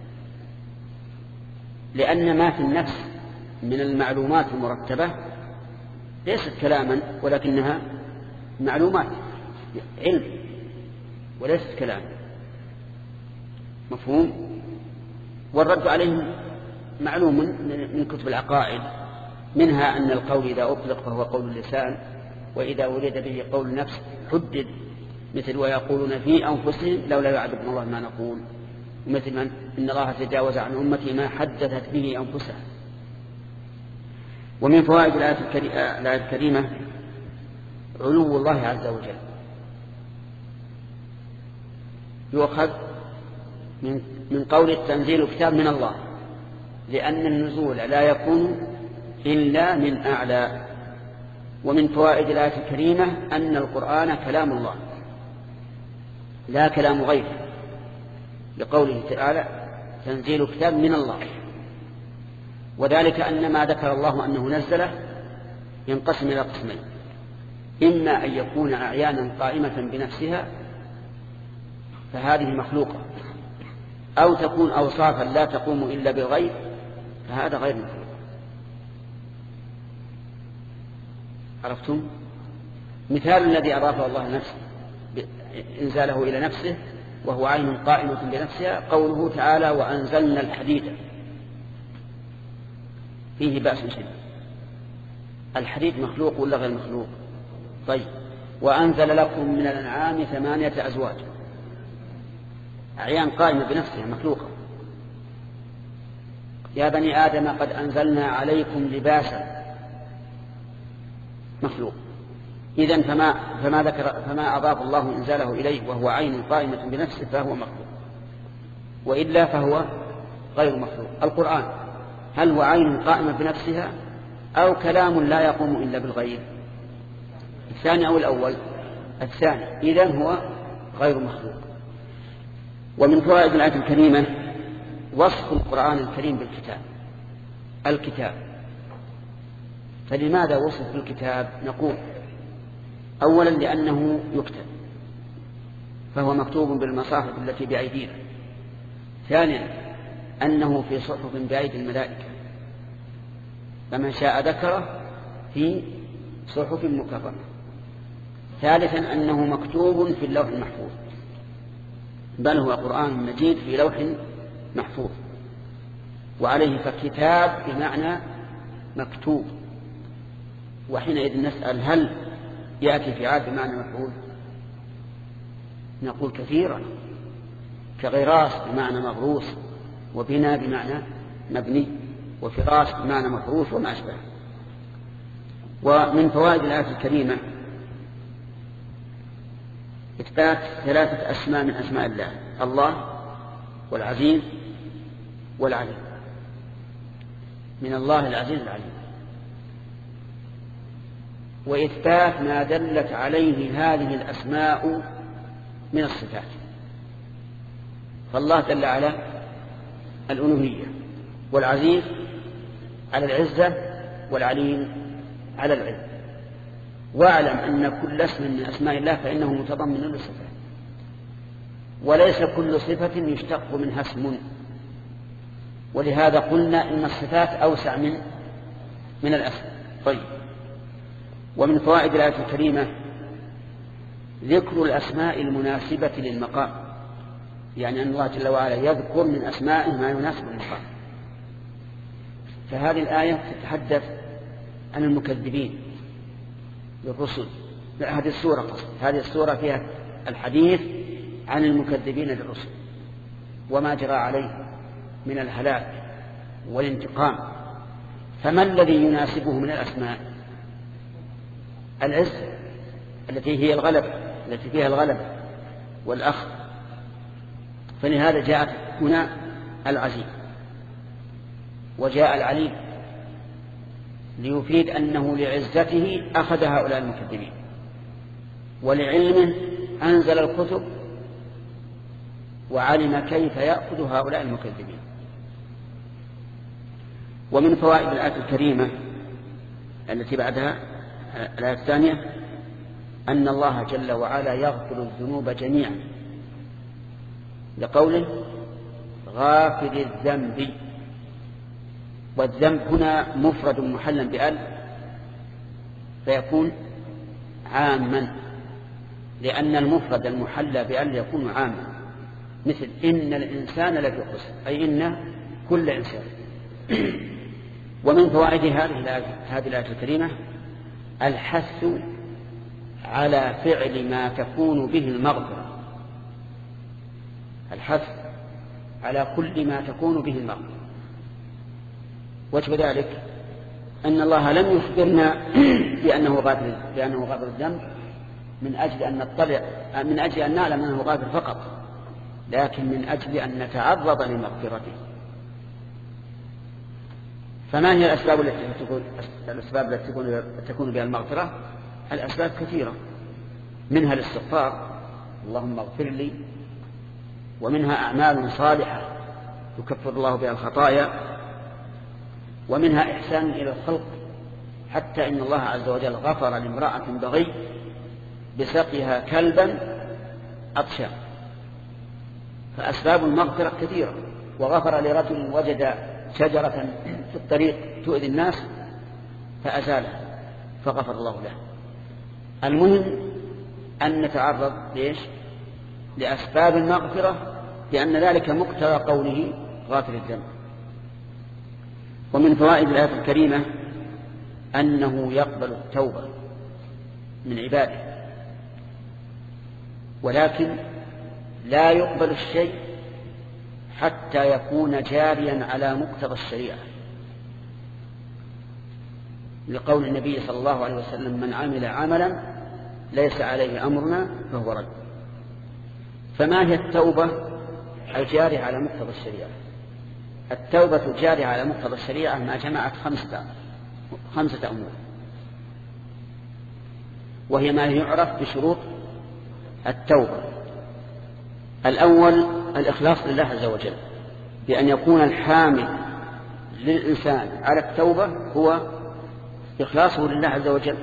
Speaker 1: لأن ما في النفس من المعلومات المرتبة ليست كلاما ولكنها معلومات علم وليست كلام. مفهوم؟ والرد عليهم معلوم من كتب العقائد، منها أن القول إذا أطلق فهو قول اللسان، وإذا ولد به قول النفس حدد، مثل ويقولون في أنفسهم لولا يعذبنا الله ما نقول، ومثل من إن الله تجاوز عن أمتي ما حدثت به أنفسها. ومن فوائد الآية الكريمة علو الله عز وجل، يؤخذ من من قول التنزيل كتاب من الله، لأن النزول لا يكون إلا من أعلى. ومن فوائد الآية الكريمة أن القرآن كلام الله لا كلام غيره، لقوله تعالى تنزيل كتاب من الله، وذلك أن ما ذكر الله أنه نزله ينقسم إلى قسمين: إما أن يكون أعيانا قائمة بنفسها فهذه مخلوقة، أو تكون أوصافا لا تقوم إلا بالغيب فهذا غير مخلوق. عرفتم؟ مثال الذي أضافه الله لنفسه إنزاله إلى نفسه وهو عين قائمة بنفسها قوله تعالى وأنزلنا الحديد فيه بأس شديد. الحديد مخلوق ولا غير مخلوق؟ طيب، وأنزل لكم من الأنعام ثمانية أزواج، أعيان قائمة بنفسها مخلوقة. يا بني آدم قد أنزلنا عليكم لباسا، مخلوق. إذن فما, فما, ذكر فما أضاف الله إنزاله إليه وهو عين قائمة بنفسه فهو مخلوق، وإلا فهو غير مخلوق. القرآن هل هو عين قائمة بنفسها أو كلام لا يقوم إلا بالغيب؟ الثاني أو الأول؟ الثاني. إذن هو غير مخلوق. ومن فوائد الآية الكريمة وصف القرآن الكريم بالكتاب. الكتاب، فلماذا وصف بالكتاب؟ نقول أولا لأنه يكتب فهو مكتوب بالمصاحف التي بأيدينا. ثانيا أنه في صحف بأيدي الملائكة، فمن شاء ذكره في صحف مكرمة. ثالثا أنه مكتوب في اللوح المحفوظ، بل هو قرآن مجيد في لوح محفوظ. وعليه فكتاب بمعنى مكتوب. وحينئذ نسأل هل يأتي فعال بمعنى مفعول؟ نقول كثيرا، كغراس بمعنى مغروس، وبناء بمعنى مبني، وفراش بمعنى مفروش وما أشبه. ومن فوائد الآية الكريمة إثبات ثلاثة أسماء من أسماء الله: الله والعزيز والعليم. من الله العزيز العليم. وإثبات ما دلت عليه هذه الأسماء من الصفات. فالله دل على الألوهية، والعزيز على العزة، والعليم على العلم. واعلم أن كل اسم من أسماء الله فإنه متضمن للصفات، وليس كل صفة يشتق منها اسم، ولهذا قلنا إن الصفات أوسع من من الأسماء. طيب، ومن فوائد الآية الكريمة ذكر الأسماء المناسبة للمقام، يعني أن الله جل وعلا يذكر من أسمائه ما يناسب المقام. فهذه الآية تتحدث عن المكذبين للرسل. هذه السورة قصد. هذه السورة فيها الحديث عن المكذبين للرسل وما جرى عليه من الهلاك والانتقام. فما الذي يناسبه من الأسماء؟ العزة التي هي الغلبة، التي فيها الغلبة والأخذ. فلهذا جاءت هنا العزيز، وجاء العليم ليفيد أنه لعزته أخذ هؤلاء المكذبين، ولعلمه أنزل الكتب وعلم كيف يأخذ هؤلاء المكذبين. ومن فوائد الآية الكريمة التي بعدها الآية الثانية أن الله جل وعلا يغفر الذنوب جميعا، لقوله غافر الذنب. والذنب هنا مفرد محلا بأل فيكون عاما، لأن المفرد المحلى بأل يكون عاما، مثل إن الإنسان لفي خسر، أي إن كل إنسان. ومن فوائد هذه الآية الكريمة الحث على فعل ما تكون به المغفرة، الحث على كل ما تكون به المغفرة. وجه ذلك أن الله لم يخبرنا بأنه غافر بأنه غافر الذنب من أجل أن نطلع من أجل أن نعلم أنه غافر فقط، لكن من أجل أن نتعرض لمغفرته. فما هي الأسباب التي تكون الأسباب التي تكون تكون بها المغفرة؟ الأسباب كثيرة، منها الاستغفار، اللهم اغفر لي، ومنها أعمال صالحة يكفر الله بها الخطايا، ومنها إحسان إلى الخلق، حتى إن الله عز وجل غفر لامرأة بغي بسقيها كلبا أطشى. فأسباب المغفرة كثيرة. وغفر لرجل وجد شجرة في الطريق تؤذي الناس فأزالها فغفر الله له. المهم أن نتعرض ليش؟ لأسباب المغفرة، لأن ذلك مقتضى قوله غافر الذنب. ومن فوائد الآية الكريمة أنه يقبل التوبة من عباده، ولكن لا يقبل الشيء حتى يكون جاريا على مقتضى الشريعة، لقول النبي صلى الله عليه وسلم: من عمل عملا ليس عليه أمرنا فهو رد. فما هي التوبة الجارية على مقتضى الشريعة؟ التوبة الجارية على مقتضى الشريعة ما جمعت خمسة خمسة أمور، وهي ما يعرف بشروط التوبة. الأول الإخلاص لله عز وجل، بأن يكون الحامل للإنسان على التوبة هو إخلاصه لله عز وجل،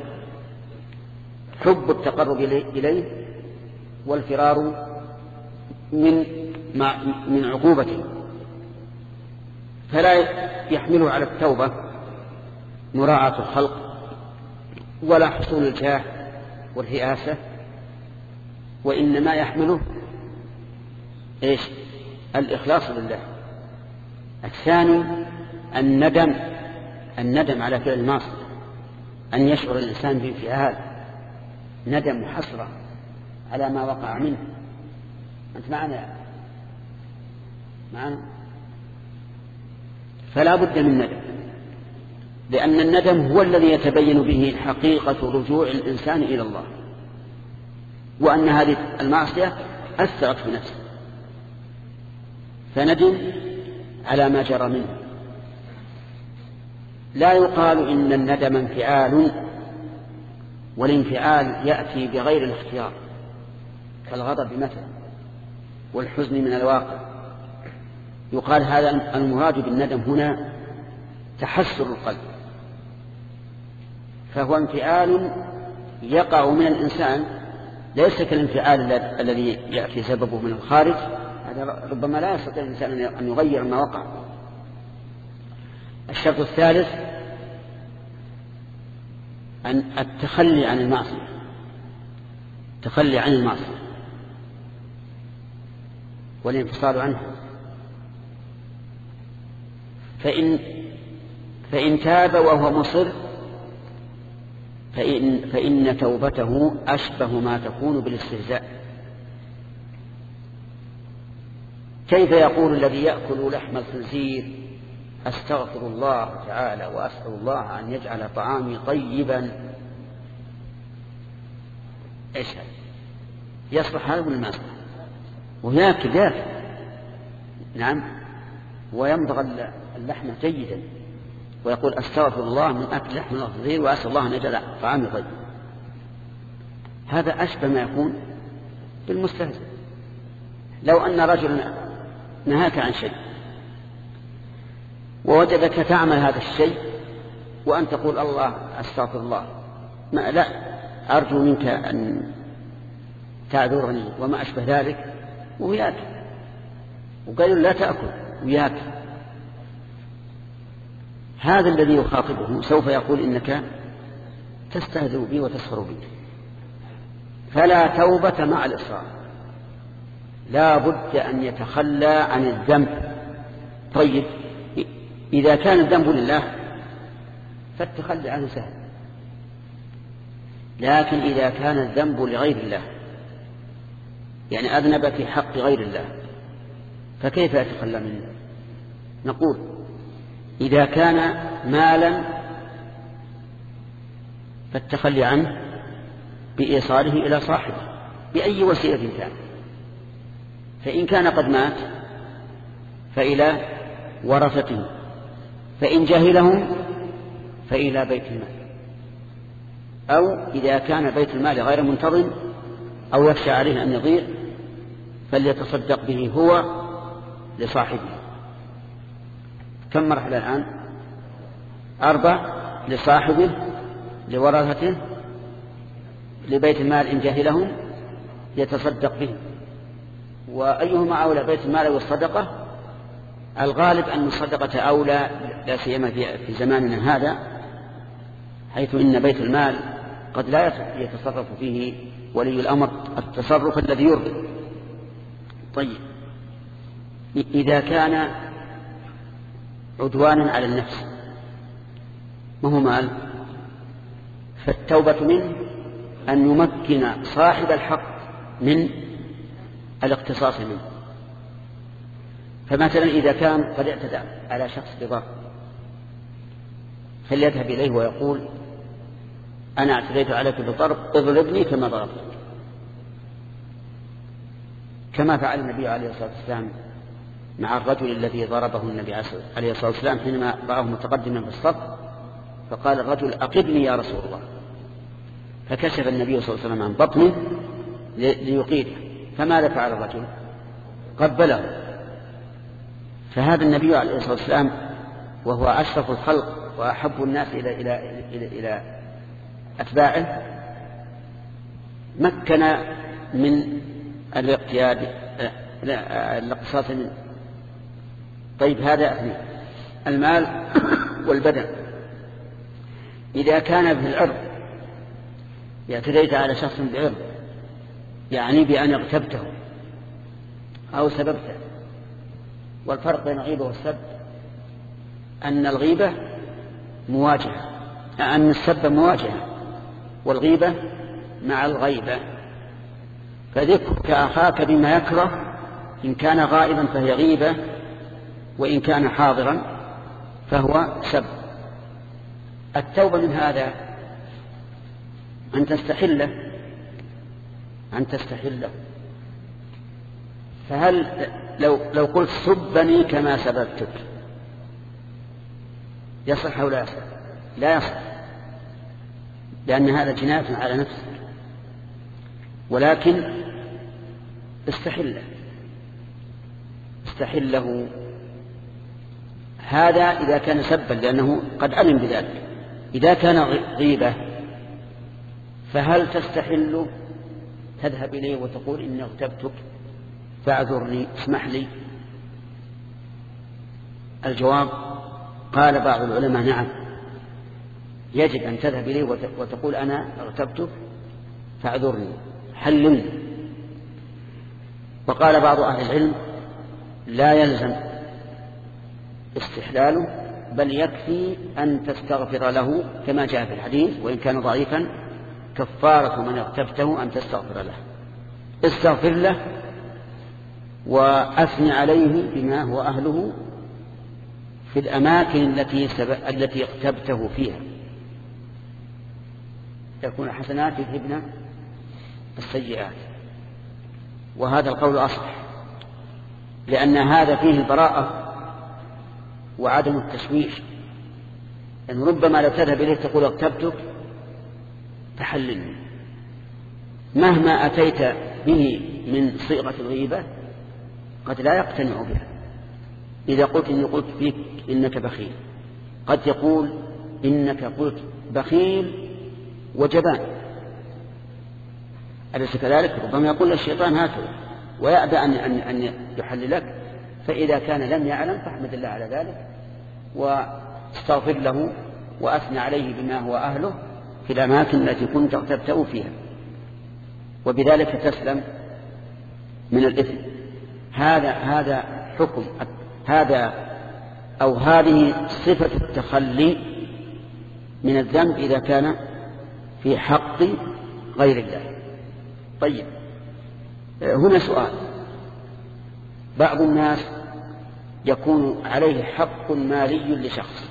Speaker 1: حب التقرب إليه والفرار من من عقوبته. فلا يحمله على التوبة مراعاة الخلق ولا حصول الجاه والرئاسة، وإنما يحمله إيش؟ الإخلاص لله. الثاني الندم، الندم على فعل المعصية، أن يشعر الإنسان بانفعال، ندم وحسرة على ما وقع منه. أنت معنا معنا فلا بد من ندم، لأن الندم هو الذي يتبين به حقيقة رجوع الإنسان إلى الله، وأن هذه المعصية أثرت في نفسه فندم على ما جرى منه. لا يقال إن الندم انفعال، والانفعال يأتي بغير الاختيار كالغضب مثلا والحزن من الواقع. يقال هذا المراد بالندم هنا تحسر القلب، فهو انفعال يقع من الإنسان، ليس كالانفعال الذي يأتي سببه من الخارج، هذا ربما لا يستطيع الإنسان أن يغير ما وقع. الشرط الثالث أن التخلي عن المعصية، التخلي عن المعصية والانفصال عنها. فإن, فإن تاب وهو مصر فإن, فإن توبته أشبه ما تكون بالاستهزاء. كيف يقول الذي يأكل لحم الخنزير أستغفر الله تعالى وأسأل الله أن يجعل طعامي طيبا؟ إيش هذا؟ يصلح هذا ولا ما يصلح؟ ويأكل يأكل نعم، ويمضغ اللحم جيدا ويقول أستغفر الله من أكل لحم الخنزير وأسأل الله أن يجعل طعامي طيبا. هذا أشبه ما يكون بالمستهزئ. لو أن رجلا نهاك عن شيء ووجدك تعمل هذا الشيء وأن تقول الله أستغفر الله، ما لا أرجو منك أن تعذرني وما أشبه ذلك، وياك وقال لا تأكل وياك، هذا الذي يخاطبه سوف يقول إنك تستهزئ بي وتسخر بي. فلا توبة مع الإصرار، لا بد أن يتخلى عن الذنب. طيب إذا كان الذنب لله فالتخلي عنه سهل، لكن إذا كان الذنب لغير الله، يعني أذنب في حق غير الله، فكيف يتخلى منه؟ نقول إذا كان مالا فالتخلي عنه بإيصاله إلى صاحبه بأي وسيلة كان، فإن كان قد مات فإلى ورثته، فإن جهلهم فإلى بيت المال، أو إذا كان بيت المال غير منتظم أو يخشى عليه أن يضيع فليتصدق به هو لصاحبه. كم مرحلة الآن؟ أربع: لصاحبه، لورثته، لبيت المال إن جهلهم يتصدق به. وأيهما أولى، بيت المال أو الصدقة؟ الغالب أن الصدقة أولى، لا سيما في زماننا هذا، حيث إن بيت المال قد لا يتصرف فيه ولي الأمر التصرف الذي يرضي. طيب، إذا كان عدوانا على النفس ما هو مال، فالتوبة منه أن يمكن صاحب الحق من الاقتصاص منه. فمثلا إذا كان قد اعتدى على شخص بضرب فليذهب إليه ويقول: أنا اعتديت عليك بضرب، اضربني كما ضربتك، كما فعل النبي عليه الصلاة والسلام مع الرجل الذي ضربه النبي عليه الصلاة والسلام حينما رآه متقدما في الصف، فقال الرجل: أقبني يا رسول الله، فكشف النبي صلى الله عليه وسلم عن بطنه ليقيده، فماذا فعل الرجل؟ قبله. فهذا النبي عليه الصلاة والسلام وهو أشرف الخلق وأحب الناس إلى, إلى, إلى, إلى أتباعه مكن من الاقتياد الاقتصاص منه. طيب، هذا أثنين: المال والبدن. إذا كان في العرض اعتديت على شخص بعرض، يعني بأن اغتبته أو سببته. والفرق بين الغيبة والسب أن الغيبة مواجهة، أن السب مواجهة، والغيبة مع الغيبة. فذكرك أخاك بما يكره إن كان غائبا فهي غيبة، وإن كان حاضرا فهو سب. التوبة من هذا أن تستحله أن تستحله فهل لو, لو قلت: سبني كما سببتك، يصح أو لا يصح؟ لا يصح، لأن هذا جناية على نفسك. ولكن استحله استحله هذا إذا كان سبا، لأنه قد علم بذلك. إذا كان غيبة فهل تستحل تذهب إليه وتقول: إني اغتبتك فاعذرني، اسمح لي؟ الجواب: قال بعض العلماء: نعم، يجب أن تذهب إليه وتقول: أنا اغتبتك فاعذرني، حللني. وقال بعض أهل العلم: لا يلزم استحلاله، بل يكفي أن تستغفر له، كما جاء في الحديث وإن كان ضعيفا: كفارة من اغتبته أن تستغفر له. استغفر له وأثني عليه بما هو أهله في الأماكن التي التي اغتبته فيها، تكون حسنات يذهبن السيئات. وهذا القول أصح، لأن هذا فيه البراءة وعدم التشويش. لأن ربما لو تذهب إليه تقول: اغتبتك فحللني، مهما أتيت به من صيغة الغيبة قد لا يقتنع بها. إذا قلت إني قلت فيك إنك بخيل، قد يقول: إنك قلت بخيل وجبان، أليس كذلك؟ ربما يقول الشيطان هكذا ويأبى أن, أن, أن يحللك. فإذا كان لم يعلم فاحمد الله على ذلك واستغفر له وأثنى عليه بما هو أهله في الأماكن التي كنت اغتبته فيها، وبذلك تسلم من الإثم. هذا هذا حكم هذا أو هذه صفة التخلي من الذنب إذا كان في حق غير الله. طيب، هنا سؤال: بعض الناس يكون عليه حق مالي لشخص،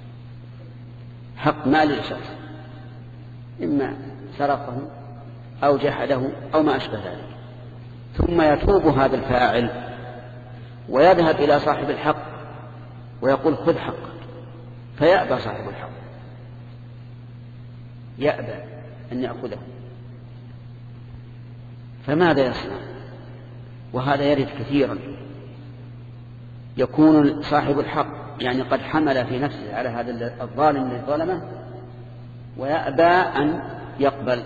Speaker 1: حق مالي لشخص، إما سرقه أو جحده أو ما أشبه ذلك، ثم يتوب هذا الفاعل ويذهب إلى صاحب الحق ويقول: خذ حقك، فيأبى صاحب الحق، يأبى أن يأخذه، فماذا يصنع؟ وهذا يرد كثيرا، يكون صاحب الحق يعني قد حمل في نفسه على هذا الظالم من الظلمة ويأبى أن يقبل،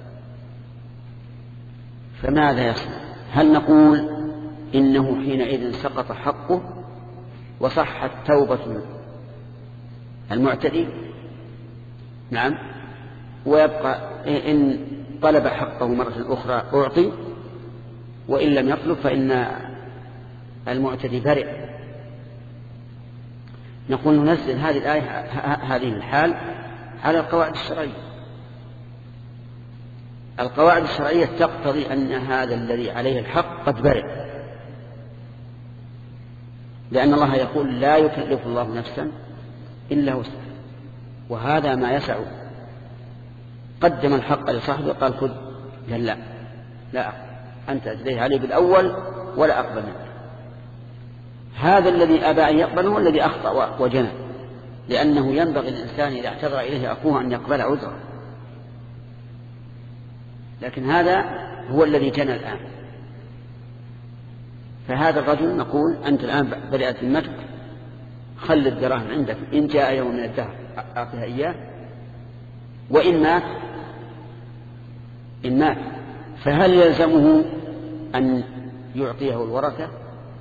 Speaker 1: فماذا يصنع؟ هل نقول إنه حينئذ سقط حقه وصحت توبة المعتدي؟ نعم، ويبقى إن طلب حقه مرة أخرى أعطي، وإن لم يطلب فإن المعتدي برئ. نقول ننزل هذه الآية هذه الحال على القواعد الشرعية. القواعد الشرعية تقتضي أن هذا الذي عليه الحق قد برئ، لأن الله يقول لا يكلف الله نفسا إلا وسعها، وهذا ما يسع. قدم الحق لصاحبه قال خذ، قال لا لا أقبل، أنت أجليه عليه بالأول ولا أقبل منك. هذا الذي أبى أن يقبل هو الذي أخطأ وجنى، لأنه ينبغي للإنسان إذا اعتذر إليه أخوه أن يقبل عذره، لكن هذا هو الذي جنى الآن. فهذا الرجل نقول أنت الآن بدأت ذمتك، خل الدراهم عندك، إن جاء يوم من الدهر أعطيها إياه، وإن مات إن مات فهل يلزمه أن يعطيه الورثة؟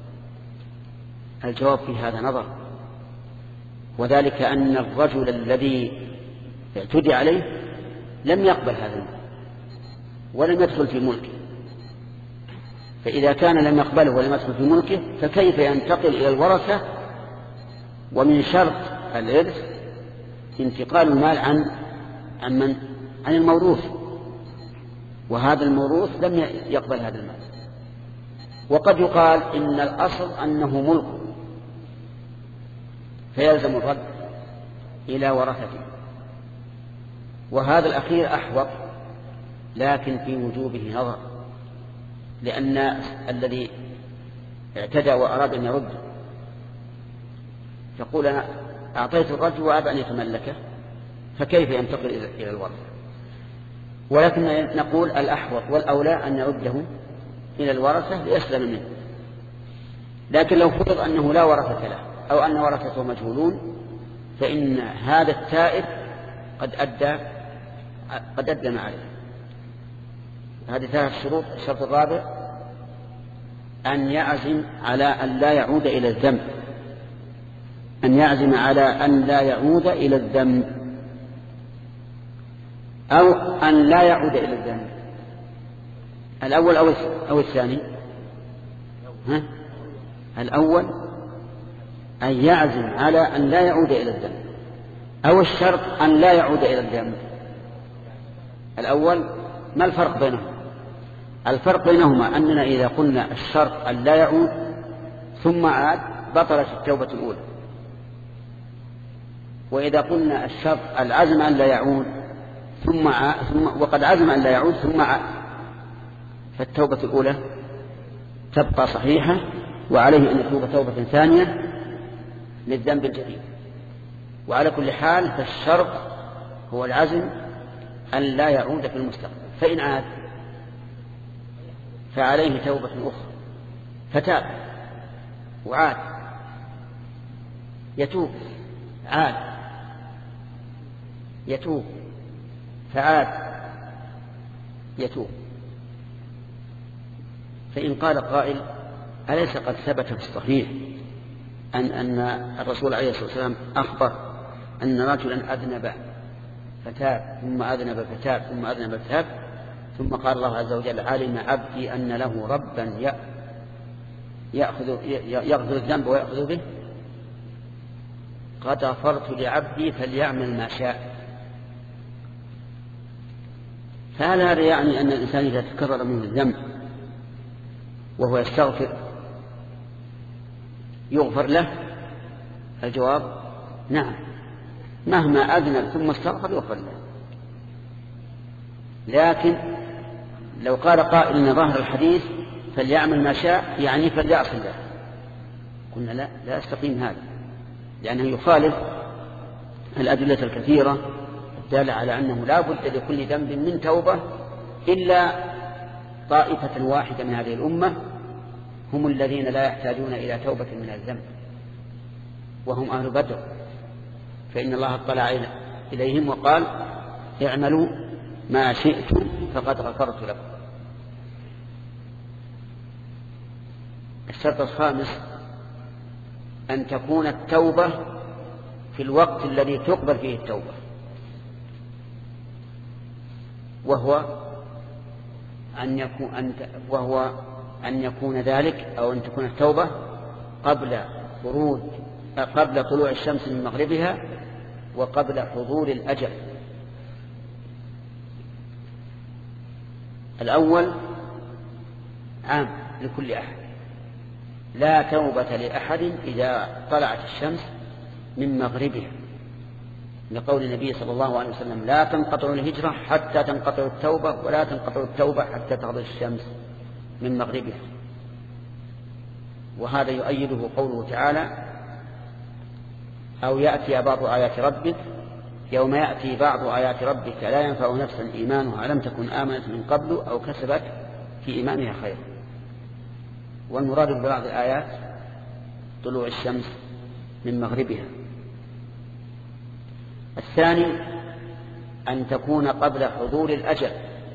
Speaker 1: الجواب في هذا نظر، وذلك أن الرجل الذي اعتدي عليه لم يقبل هذا المال ولم يدخل في ملكه، فإذا كان لم يقبله ولم يدخل في ملكه فكيف ينتقل إلى الورثة؟ ومن شرط الإرث انتقال المال عن عن من؟ عن الموروث، وهذا الموروث لم يقبل هذا المال. وقد يقال إن الأصل أنه ملك فيلزم الرد إلى ورثته، وهذا الأخير أحوط، لكن في وجوبه نظر، لأن الذي اعتدى وأراد أن يرد يقول أنا أعطيت الرجل وأبى أن يتملكه، فكيف ينتقل إلى الورثة؟ ولكن نقول الأحوط والأولى أن يرده إلى الورثة ليسلم منه. لكن لو فرض أنه لا ورثة له أو أن ورثته مجهولون فإن هذا التائب قد أدى قد أدى ما عليه. هذه ثلاث شروط. الشرط الرابع أن يعزم على أن لا يعود إلى الذنب، أن يعزم على أن لا يعود إلى الذنب أو أن لا يعود إلى الذنب. الأول أو الثاني؟ ها؟ الأول أن يعزم على أن لا يعود إلى الذنب، أو الشرط أن لا يعود إلى الذنب. الأول ما الفرق بينهما؟ الفرق بينهما أننا إذا قلنا الشرط أن لا يعود ثم عاد بطلت التوبة الأولى، وإذا قلنا الشرط العزم أن لا يعود ثم, عاد ثم وقد عزم أن لا يعود ثم عاد فالتوبة الأولى تبقى صحيحة، وعليه أن يتوب توبة ثانية للذنب الجديد. وعلى كل حال فالشرط هو العزم أن لا يعود في المستقبل، فإن عاد فعليه توبة أخرى، فتاب وعاد، يتوب عاد، يتوب فعاد، يتوب. فإن قال قائل أليس قد ثبت في الصحيح أن أن الرسول عليه الصلاة والسلام أخبر أن رجلا أذنب فتاب ثم أذنب فتاب ثم أذنب فتاب، ثم قال الله عز وجل علم عبدي أن له ربا يأخذ يغفر الذنب ويأخذ به، قد غفرت لعبدي فليعمل ما شاء. فهل هذا يعني أن الإنسان إذا تكرر منه الذنب وهو يستغفر يغفر له؟ الجواب نعم، مهما أذنب ثم استغفر يغفر له. لكن لو قال قائل إن ظاهر الحديث فليعمل ما شاء يعني فليعصي الله، قلنا لا لا يستقيم هذا، لأنه يخالف الأدلة الكثيرة الدالة على أنه لا بد لكل ذنب من توبة إلا طائفة واحدة من هذه الأمة هم الذين لا يحتاجون إلى توبة من الذنب، وهم أهل بدر، فإن الله اطلع إليهم وقال اعملوا ما شئتم فقد غفرت لكم. الشرط الخامس أن تكون التوبة في الوقت الذي تقبل فيه التوبة، وهو أن يكون أن وهو أن يكون ذلك أو أن تكون التوبة قبل خروج قبل طلوع الشمس من مغربها وقبل حضور الأجل. الأول عام لكل أحد، لا توبة لأحد إذا طلعت الشمس من مغربها، لقول النبي صلى الله عليه وسلم لا تنقطع الهجرة حتى تنقطع التوبة، ولا تنقطع التوبة حتى تغرب الشمس من مغربها. وهذا يؤيده قوله تعالى أو يأتي بعض آيات ربك يوم يأتي بعض آيات ربك لا ينفع نفسا إيمانها لم تكن آمنت من قبل أو كسبت في إيمانها خيرا. والمراد ببعض الآيات طلوع الشمس من مغربها. الثاني أن تكون قبل حضور الأجل،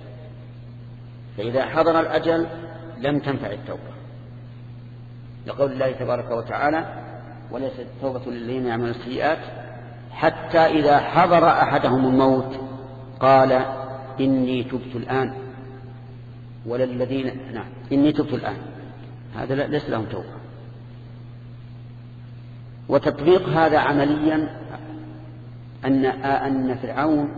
Speaker 1: فإذا حضر الأجل لم تنفع التوبة، لقول الله تبارك وتعالى وليست التوبة للذين يعملون السيئات حتى إذا حضر أحدهم الموت قال إني تبت الآن، وللذين نعم إني تبت الآن، هذا ليس لهم توبة. وتطبيق هذا عمليا أن أن فرعون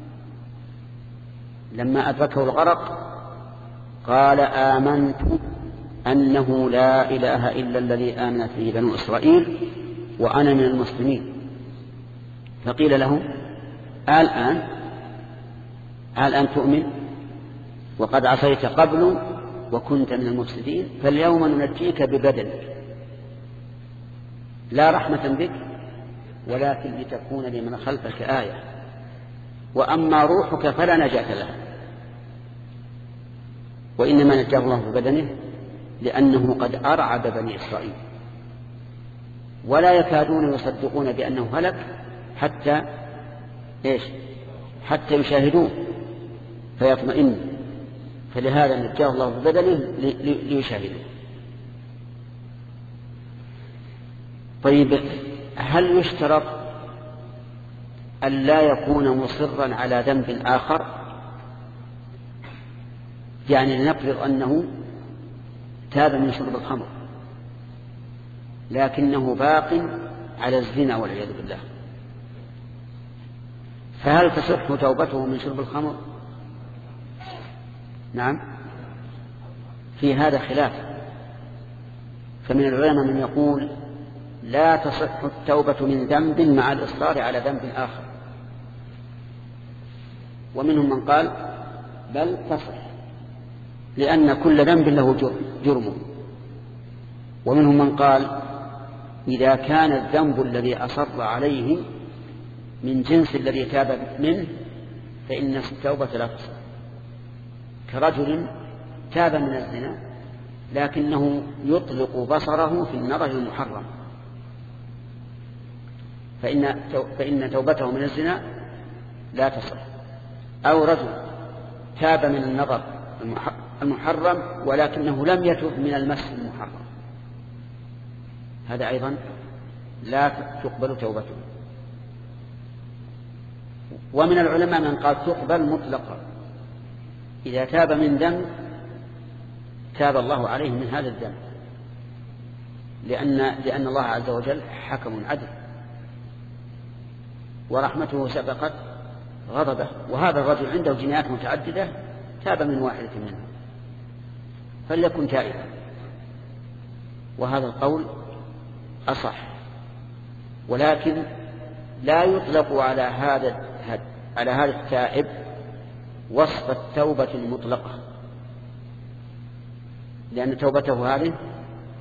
Speaker 1: لما أدركه الغرق قال آمنت أنه لا إله إلا الذي آمنت به بنو إسرائيل وأنا من المسلمين. فقيل له الآن الآن تؤمن وقد عصيت قبل وكنت من المفسدين، فاليوم ننجيك ببدنك لا رحمة بك ولكن لتكون لمن خلفك آية، وأما روحك فلا نجاة لها. وإنما نجاه الله ببدنه لأنه قد أرعب بني إسرائيل، ولا يكادون يصدقون بأنه هلك حتى إيش حتى يشاهدوه فيطمئن، فلهذا نجاه الله ببدنه ليشاهدوه. طيب، هل يشترط أن لا يكون مصرا على ذنب آخر؟ يعني لنفرض أنه تاب من شرب الخمر لكنه باق على الزنا والعياذ بالله، فهل تصح توبته من شرب الخمر؟ نعم، في هذا خلاف. فمن العلماء من يقول لا تصح التوبة من ذنب مع الإصرار على ذنب آخر، ومنهم من قال بل تصح لأن كل ذنب له جرمه، ومنهم من قال إذا كان الذنب الذي أصر عليه من جنس الذي تاب منه فإن التوبة لا تصح، كرجل تاب من الزنا لكنه يطلق بصره في النظر المحرم فإن, فإن توبته من الزنا لا تصح، أو رجل تاب من النظر المحرم ولكنه لم يتب من المس المحرم، هذا أيضا لا تقبل توبته. ومن العلماء من قال تقبل مطلقا، إذا تاب من ذنب تاب الله عليه من هذا الذنب، لأن, لأن الله عز وجل حكم عدل ورحمته سبقت غضبه، وهذا الرجل عنده جنايات متعددة تاب من واحدة منها فليكن تائبا، وهذا القول أصح. ولكن لا يطلق على هذا على هذا التائب وصف التوبة المطلقة، لأن توبته هذه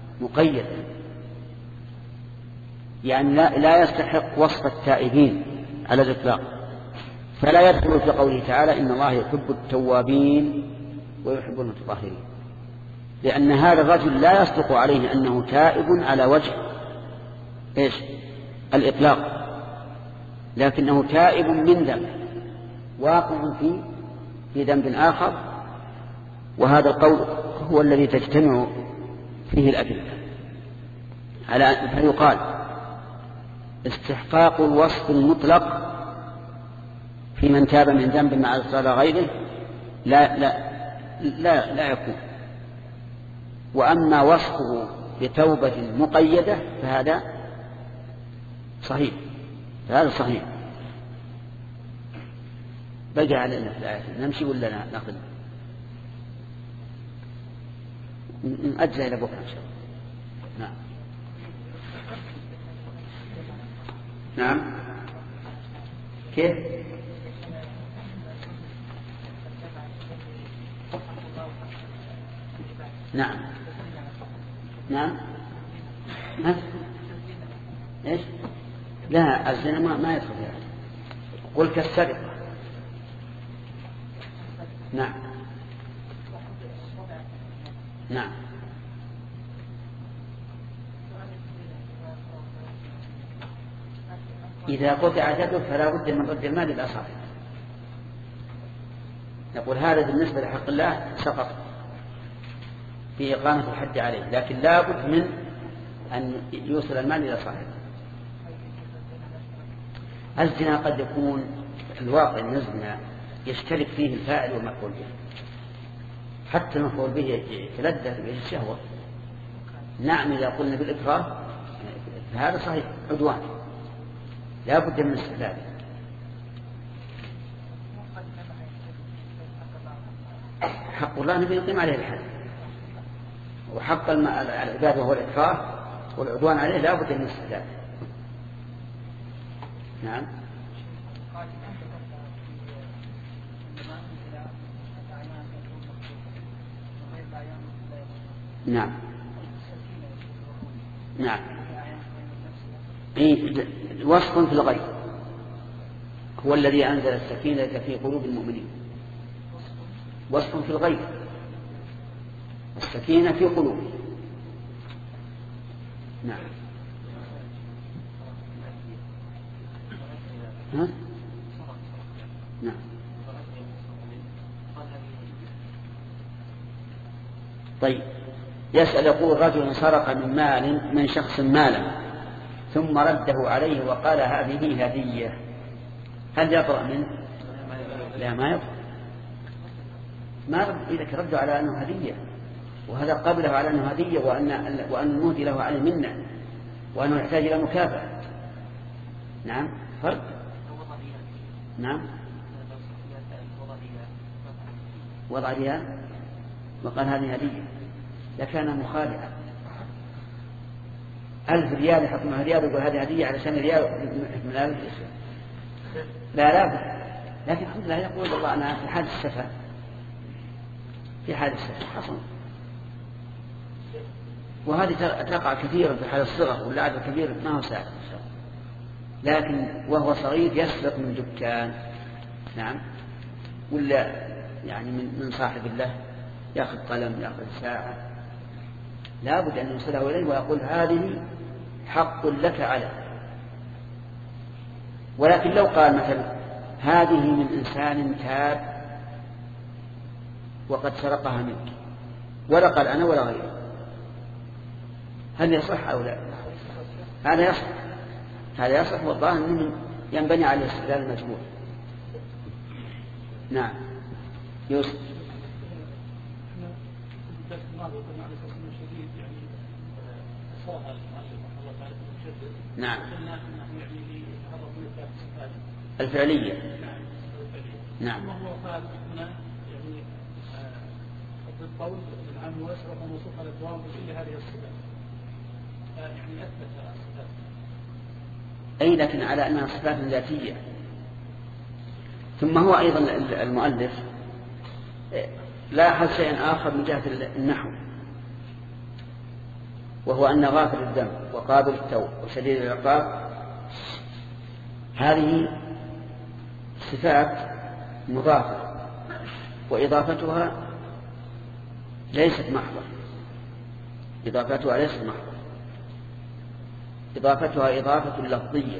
Speaker 1: مقيدة، يعني لا, لا يستحق وصف التائبين على الإطلاق، فلا يدخل في قوله تعالى إن الله يحب التوابين ويحب المتطهرين، لأن هذا الرجل لا يصدق عليه أنه تائب على وجه إيش الإطلاق، لكنه تائب من ذنب واقع في في ذنب آخر، وهذا القول هو الذي تجتمع فيه الأدلة على فيقال استحقاق الوصف المطلق في من تاب من ذنب مع إصرار غيره لا لا لا لا يكون، وأما وصفه بتوبة مقيدة فهذا صحيح، فهذا صحيح. بقى علينا في الآية نمشي ولا نأخذ نأجل إلى بكرة إن شاء الله. نعم نعم كيف نعم نعم ها ايش لا الزنا ما, ما يدخل فيها، قل كالسرقة. نعم نعم إذا قطع يده فلا بد من رد المال إلى صاحبه. نقول هذا بالنسبة لحق الله سقط في إقامة الحد عليه، لكن لا بد من أن يوصل المال إلى صاحبه. الزنا قد يكون الواقع أن الزنا يشترك فيه الفاعل والمفعول به، حتى المفعول به يتلذذ به الشهوة. نعم إذا قلنا بالإكراه فهذا صحيح عدوان لا بد من استحلاله. حق الله نبي يقيم عليه الحد، وحق العباد وهو الإكراه والعدوان عليه لا بد من استحلاله. نعم نعم نعم إيه وصف في الغيب هو الذي أنزل السكينة في قلوب المؤمنين. وصف في الغيب السكينة في قلوب. نعم ها؟ نعم طيب يسأل يقول رجل سرق من مال من شخص مالا ثم رده عليه وقال هذه هدية، هل يطرأ منه؟ لا ما يطرأ، ما رد إذا ردوا على أنه هدية، وهذا قبله على أنه هدية وأن وأن المهدي له عليه منه وأنه يحتاج إلى مكافأة. نعم فرق. نعم وضع ريال وقال هذه هدية لكان مخادعا. ألف ريال يحط معه ريال ويقول هذه هدية علشان ريال من ألف. لا لا لكن الحمد لله يقول والله أنا في حال السفة في حال السفة حصل، وهذه تقع كثيرا في حال الصغر، واللاعب الكبير ما هو ساعد لكن وهو صغير يسرق من دكان. نعم ولا يعني من من صاحب الله يأخذ قلم يأخذ ساعة، لا بد أن يوصله إليه ويقول هذه حق لك عليه. ولكن لو قال مثلا هذه من إنسان تاب وقد سرقها منك ولا قال أنا ولا غيره، هل يصح أو لا؟ هذا يصح، هذا يصح والظاهر أنه ينبني على الاستدلال المجموع. نعم يوسف. نعم الفعلية. نعم
Speaker 6: القول العام واسرق وموصوف على الدوام بكل هذه الصفات يعني اثبت الصفات،
Speaker 1: اي لكن على انها صفات ذاتيه. ثم هو ايضا المؤلف لاحظ شيئا اخر من جهه النحو، وهو ان غافر الذنب وقابل التوب وشديد العقاب هذه الصفات مضافة وإضافتها ليست محضة، إضافتها ليست محضة، إضافتها إضافة لفظية،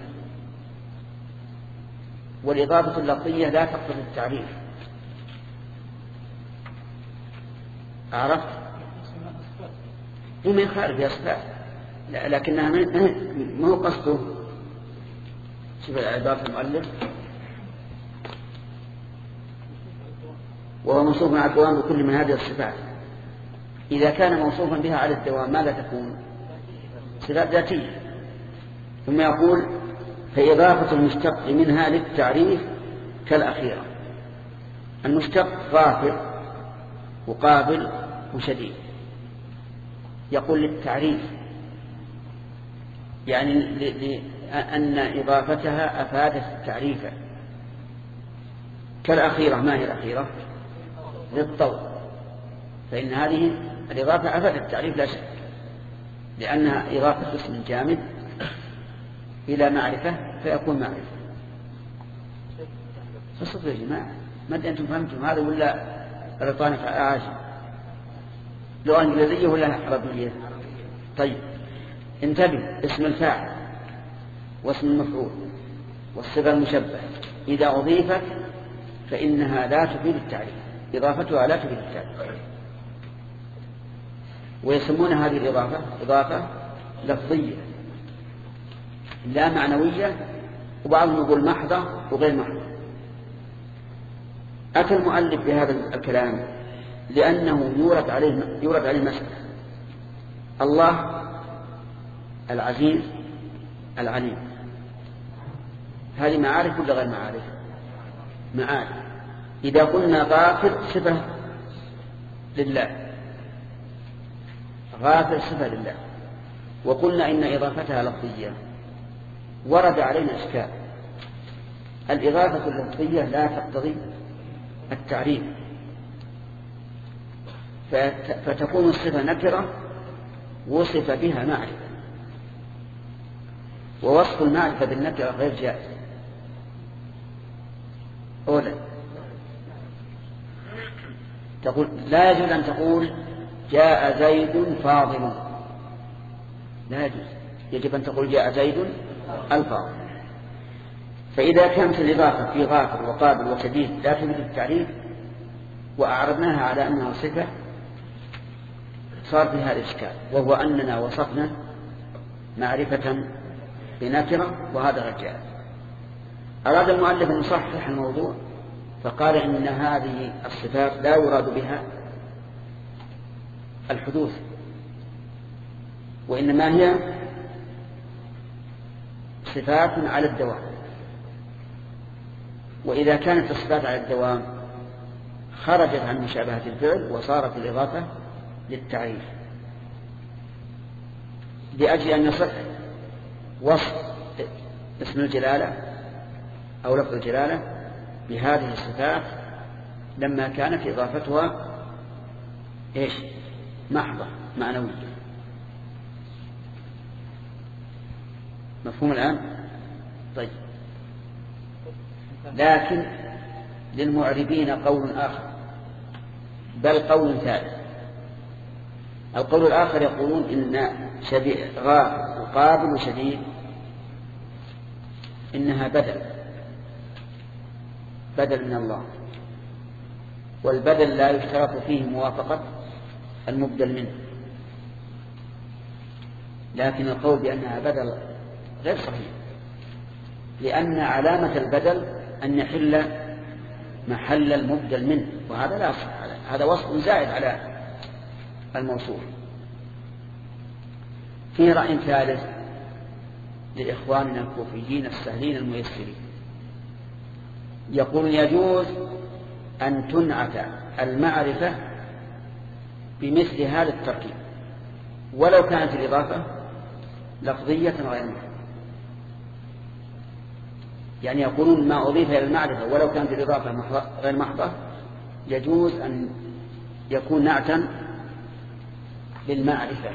Speaker 1: والإضافة اللفظية لا تقتضي التعريف. عرفت؟ ومن خارج أصفات، لكنها ما هو قصده. شوف عبارة المؤلف: وهو موصوف على الدوام بكل من هذه الصفات. إذا كان موصوفا بها على الدوام ماذا تكون؟ صفات ذاتية. ثم يقول: فإضافة المشتق منها للتعريف كالأخيرة. المشتق غافر وقابل وشديد، يقول للتعريف، يعني لأن إضافتها أفادت التعريف. كالأخيرة، ما هي الأخيرة؟ للطول، فإن هذه الإضافة أفادت التعريف لا شك، لأنها إضافة اسم جامد إلى معرفة فيكون معرفة. فصدق يا جماعة، ما أدري أنتم فهمتم هذا ولا رطانة عاجل؟ لغة إنجليزية ولا عربية؟ طيب انتبه، اسم الفاعل واسم المفعول والصفة المشبهة إذا أضيفت فإنها لا تفيد التعريف، إضافتها لا تفيد التعريف، ويسمون هذه الإضافة إضافة لفظية لا معنوية، وبعضهم يقول محضة وغير محضة. أتى المؤلف بهذا الكلام لأنه يورد عليه يورد عليه مسألة: الله العزيز العليم، هذه معارف ولا غير معارف؟ معارف. إذا قلنا غافر صفة لله، غافر صفة لله، وقلنا إن إضافتها لفظية، ورد علينا إشكال: الإضافة اللفظية لا تقتضي التعريف، فتكون الصفة نكرة وصف بها معرفة، ووصف المعرفة بالنكرة غير جائز. أولا تقول لا يجوز أن تقول جاء زيد فاضل، لا يجوز، يجب أن تقول جاء زيد الفاضل. فإذا كانت الإضافة في غافر وقابل وشديد لا تفيد التعريف وأعرضناها على أنها صفة، صار فيها الإشكال، وهو أننا وصفنا معرفة بنكرة وهذا غير جائز. أراد المؤلف أن يصحح الموضوع فقال إن هذه الصفات لا يراد بها الحدوث، وإنما هي صفات على الدوام. وإذا كانت الصفات على الدوام خرجت عن مشابهة الفعل وصارت الإضافة للتعريف، لأجل أن يصح وصف اسم الجلالة أو لفظ الجلالة بهذه الصفات لما كانت إضافتها إيش؟ محضة معنوية. مفهوم الآن؟ طيب، لكن للمعربين قول آخر، بل قول ثالث. القول الآخر يقولون إن شبيه غافر وقابل وشديد إنها بدل بدل من الله، والبدل لا يشترط فيه موافقة المبدل منه، لكن القول بأنها بدل غير صحيح، لأن علامة البدل أن يحل محل المبدل منه، وهذا لا يصح، هذا وصف زائد على الموصوف. في رأي ثالث لإخواننا الكوفيين السهلين الميسرين، يقول يجوز أن تنعت المعرفة بمثل هذا التركيب ولو كانت الإضافة لفظية غير محضة. يعني يقولون ما أضيف إلى المعرفة ولو كانت الإضافة غير محضة يجوز أن يكون نعتا للمعرفة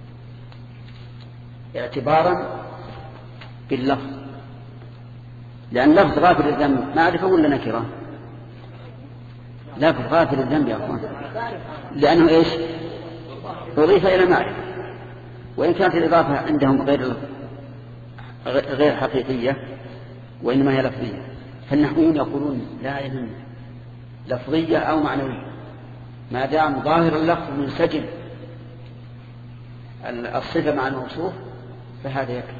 Speaker 1: اعتبارا باللفظ، لأن لفظ غافر الذنب معرفة ولا نكرة؟ لفظ غافر الذنب يا أخوان، لأنه إيش؟ أضيف إلى معرفة، وإن كانت الإضافة عندهم غير غير حقيقية وإنما هي لفظية، فالنحويون يقولون لا يهم لفظية أو معنوية ما دام ظاهر اللفظ منسجم الصفة مع الموصوف فهذا يكفي.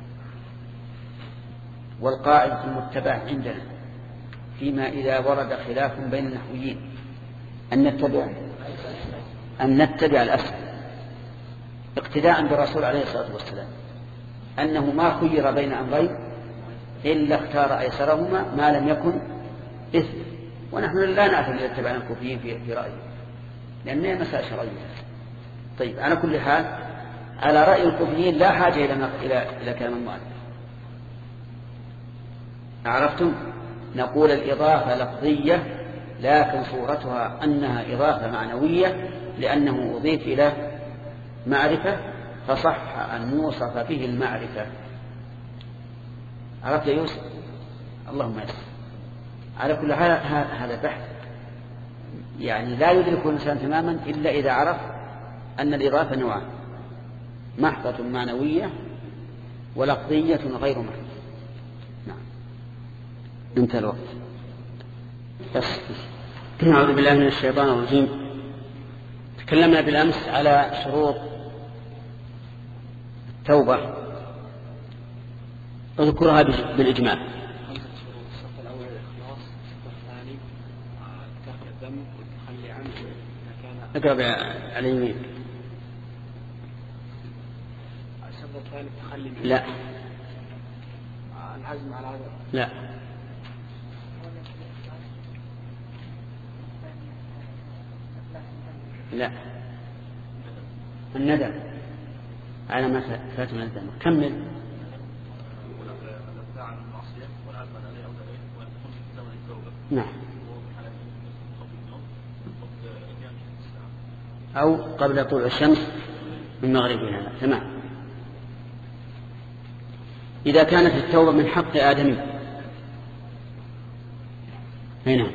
Speaker 1: والقاعدة المتبع عندنا فيما إذا ورد خلاف بين النحويين أن نتبع أن نتبع الأسهل اقتداء بالرسول عليه الصلاة والسلام، أنه ما خير بين أمرين إلا اختار أيسرهما ما لم يكن إثم، ونحن لا نعتمد إذا اتبعنا الكوفيين في, في رأيه لأنها مسائل شرعية. طيب على كل حال على رأي الكوفيين لا حاجة إلى إلى إلى كلام المؤلف. عرفتم؟ نقول الإضافة لفظية لكن صورتها أنها إضافة معنوية لأنه أضيف إلى معرفة فصح أن يوصف به المعرفة. عرفت يا يوسف؟ اللهم يسر. على كل حال هذا بحث يعني لا يدرك الإنسان تماما إلا إذا عرف أن الإضافة نوعان، محضة معنوية ولفظية غير معنوية. نعم انتهى الوقت. بس أعوذ بالله من الشيطان الرجيم. تكلمنا بالأمس على شروط التوبة، أذكرها بالإجمال.
Speaker 3: الشرط الأول الإخلاص، الشرط الثاني كف الدم والتخلي عنه إذا كان
Speaker 1: اقرب على اليمين.
Speaker 3: الشرط الثاني التخلي منه.
Speaker 1: لا
Speaker 3: العزم على هذا.
Speaker 1: لا لا الندم على ما فات من الذنب. كمل. نعم أو قبل طلوع الشمس من مغربها. تمام. إذا كانت التوبة من حق آدمي هنا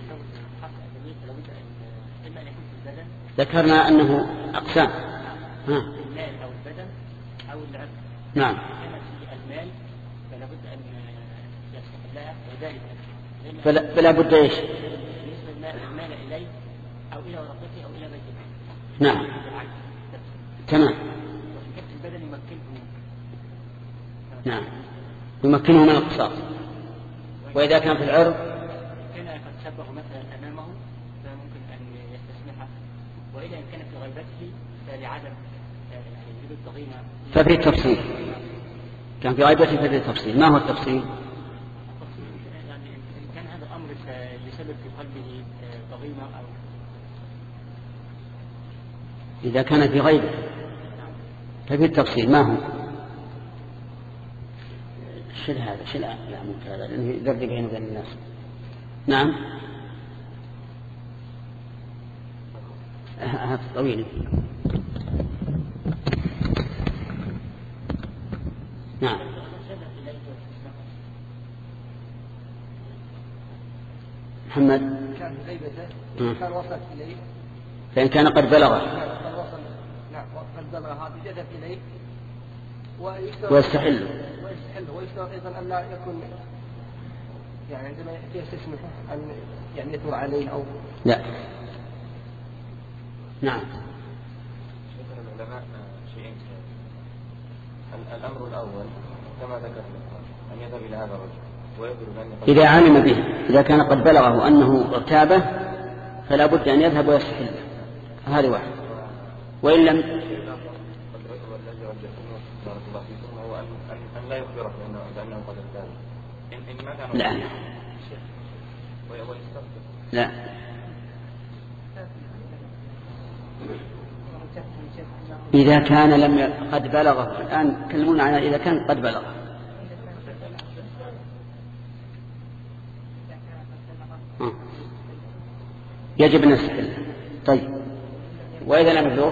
Speaker 1: ذكرنا أنه أقسام. ها.
Speaker 7: المال أو البدن أو العبد.
Speaker 1: نعم.
Speaker 7: كما في المال فلا بد أن يستقلها وذلك
Speaker 1: فلا, فلا بد إيش؟
Speaker 7: بالنسبة المال إليه أو إلى ورقته أو إلى بيته.
Speaker 1: نعم. تمام.
Speaker 7: وفي البدن يمكنه.
Speaker 1: نعم يمكنه من القصاص. وإذا كان في العرض
Speaker 7: كان قد سبه مثلا أمامه فممكن أن يستسمحه، وإذا كان في غيبته فلعدم وجود الضغينة.
Speaker 1: ففي التفصيل كان في غيبته ففي التفصيل. ما هو التفصيل؟
Speaker 7: يعني إن كان هذا الأمر لسبب في قلبه ضغينة أو
Speaker 1: إذا كان في غيبه ففي التفصيل. ما هو؟ شل هذا شل لا ممكن هذا لأنه يدرج بين وبين الناس. نعم هذا طويل. نعم محمد.
Speaker 3: كان في غيبته كان وصلت إليه
Speaker 1: فإن كان قد بلغ
Speaker 3: نعم قد بلغ هذا جذب إليه
Speaker 1: ويستحل
Speaker 3: ويستحل ويشترط أيضا أن لا يكون يعني عندما يستسمحه أن يعني يثور عليه أو
Speaker 1: لا. نعم.
Speaker 8: ذكر العلماء شيئين. الأمر الأول كما ذكرنا أن يذهب إلى هذا الرجل ويخبر أن
Speaker 1: إذا علم به، إذا كان قد بلغه أنه اغتابه فلا بد أن يذهب ويستحل. هذه واحد. وإن لم
Speaker 8: هو أن لا يخبره بأنه قد اغتاب. إن ما كان
Speaker 1: لا لا إذا كان لم ي... قد بلغه. الآن كلمونا عن إذا كان قد بلغه. ها. يجب أن نستحل. طيب وإذا لم يبلغ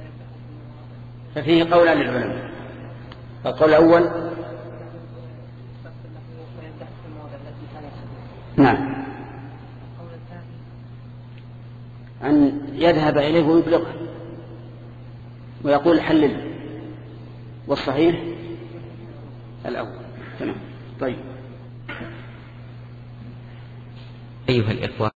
Speaker 1: ففيه قولان للعلماء. القول الأول نعم، أن يذهب إليه ويبلغه ويقول حلل، والصحيح الأول. تمام. طيب.
Speaker 9: أيها الإخوة،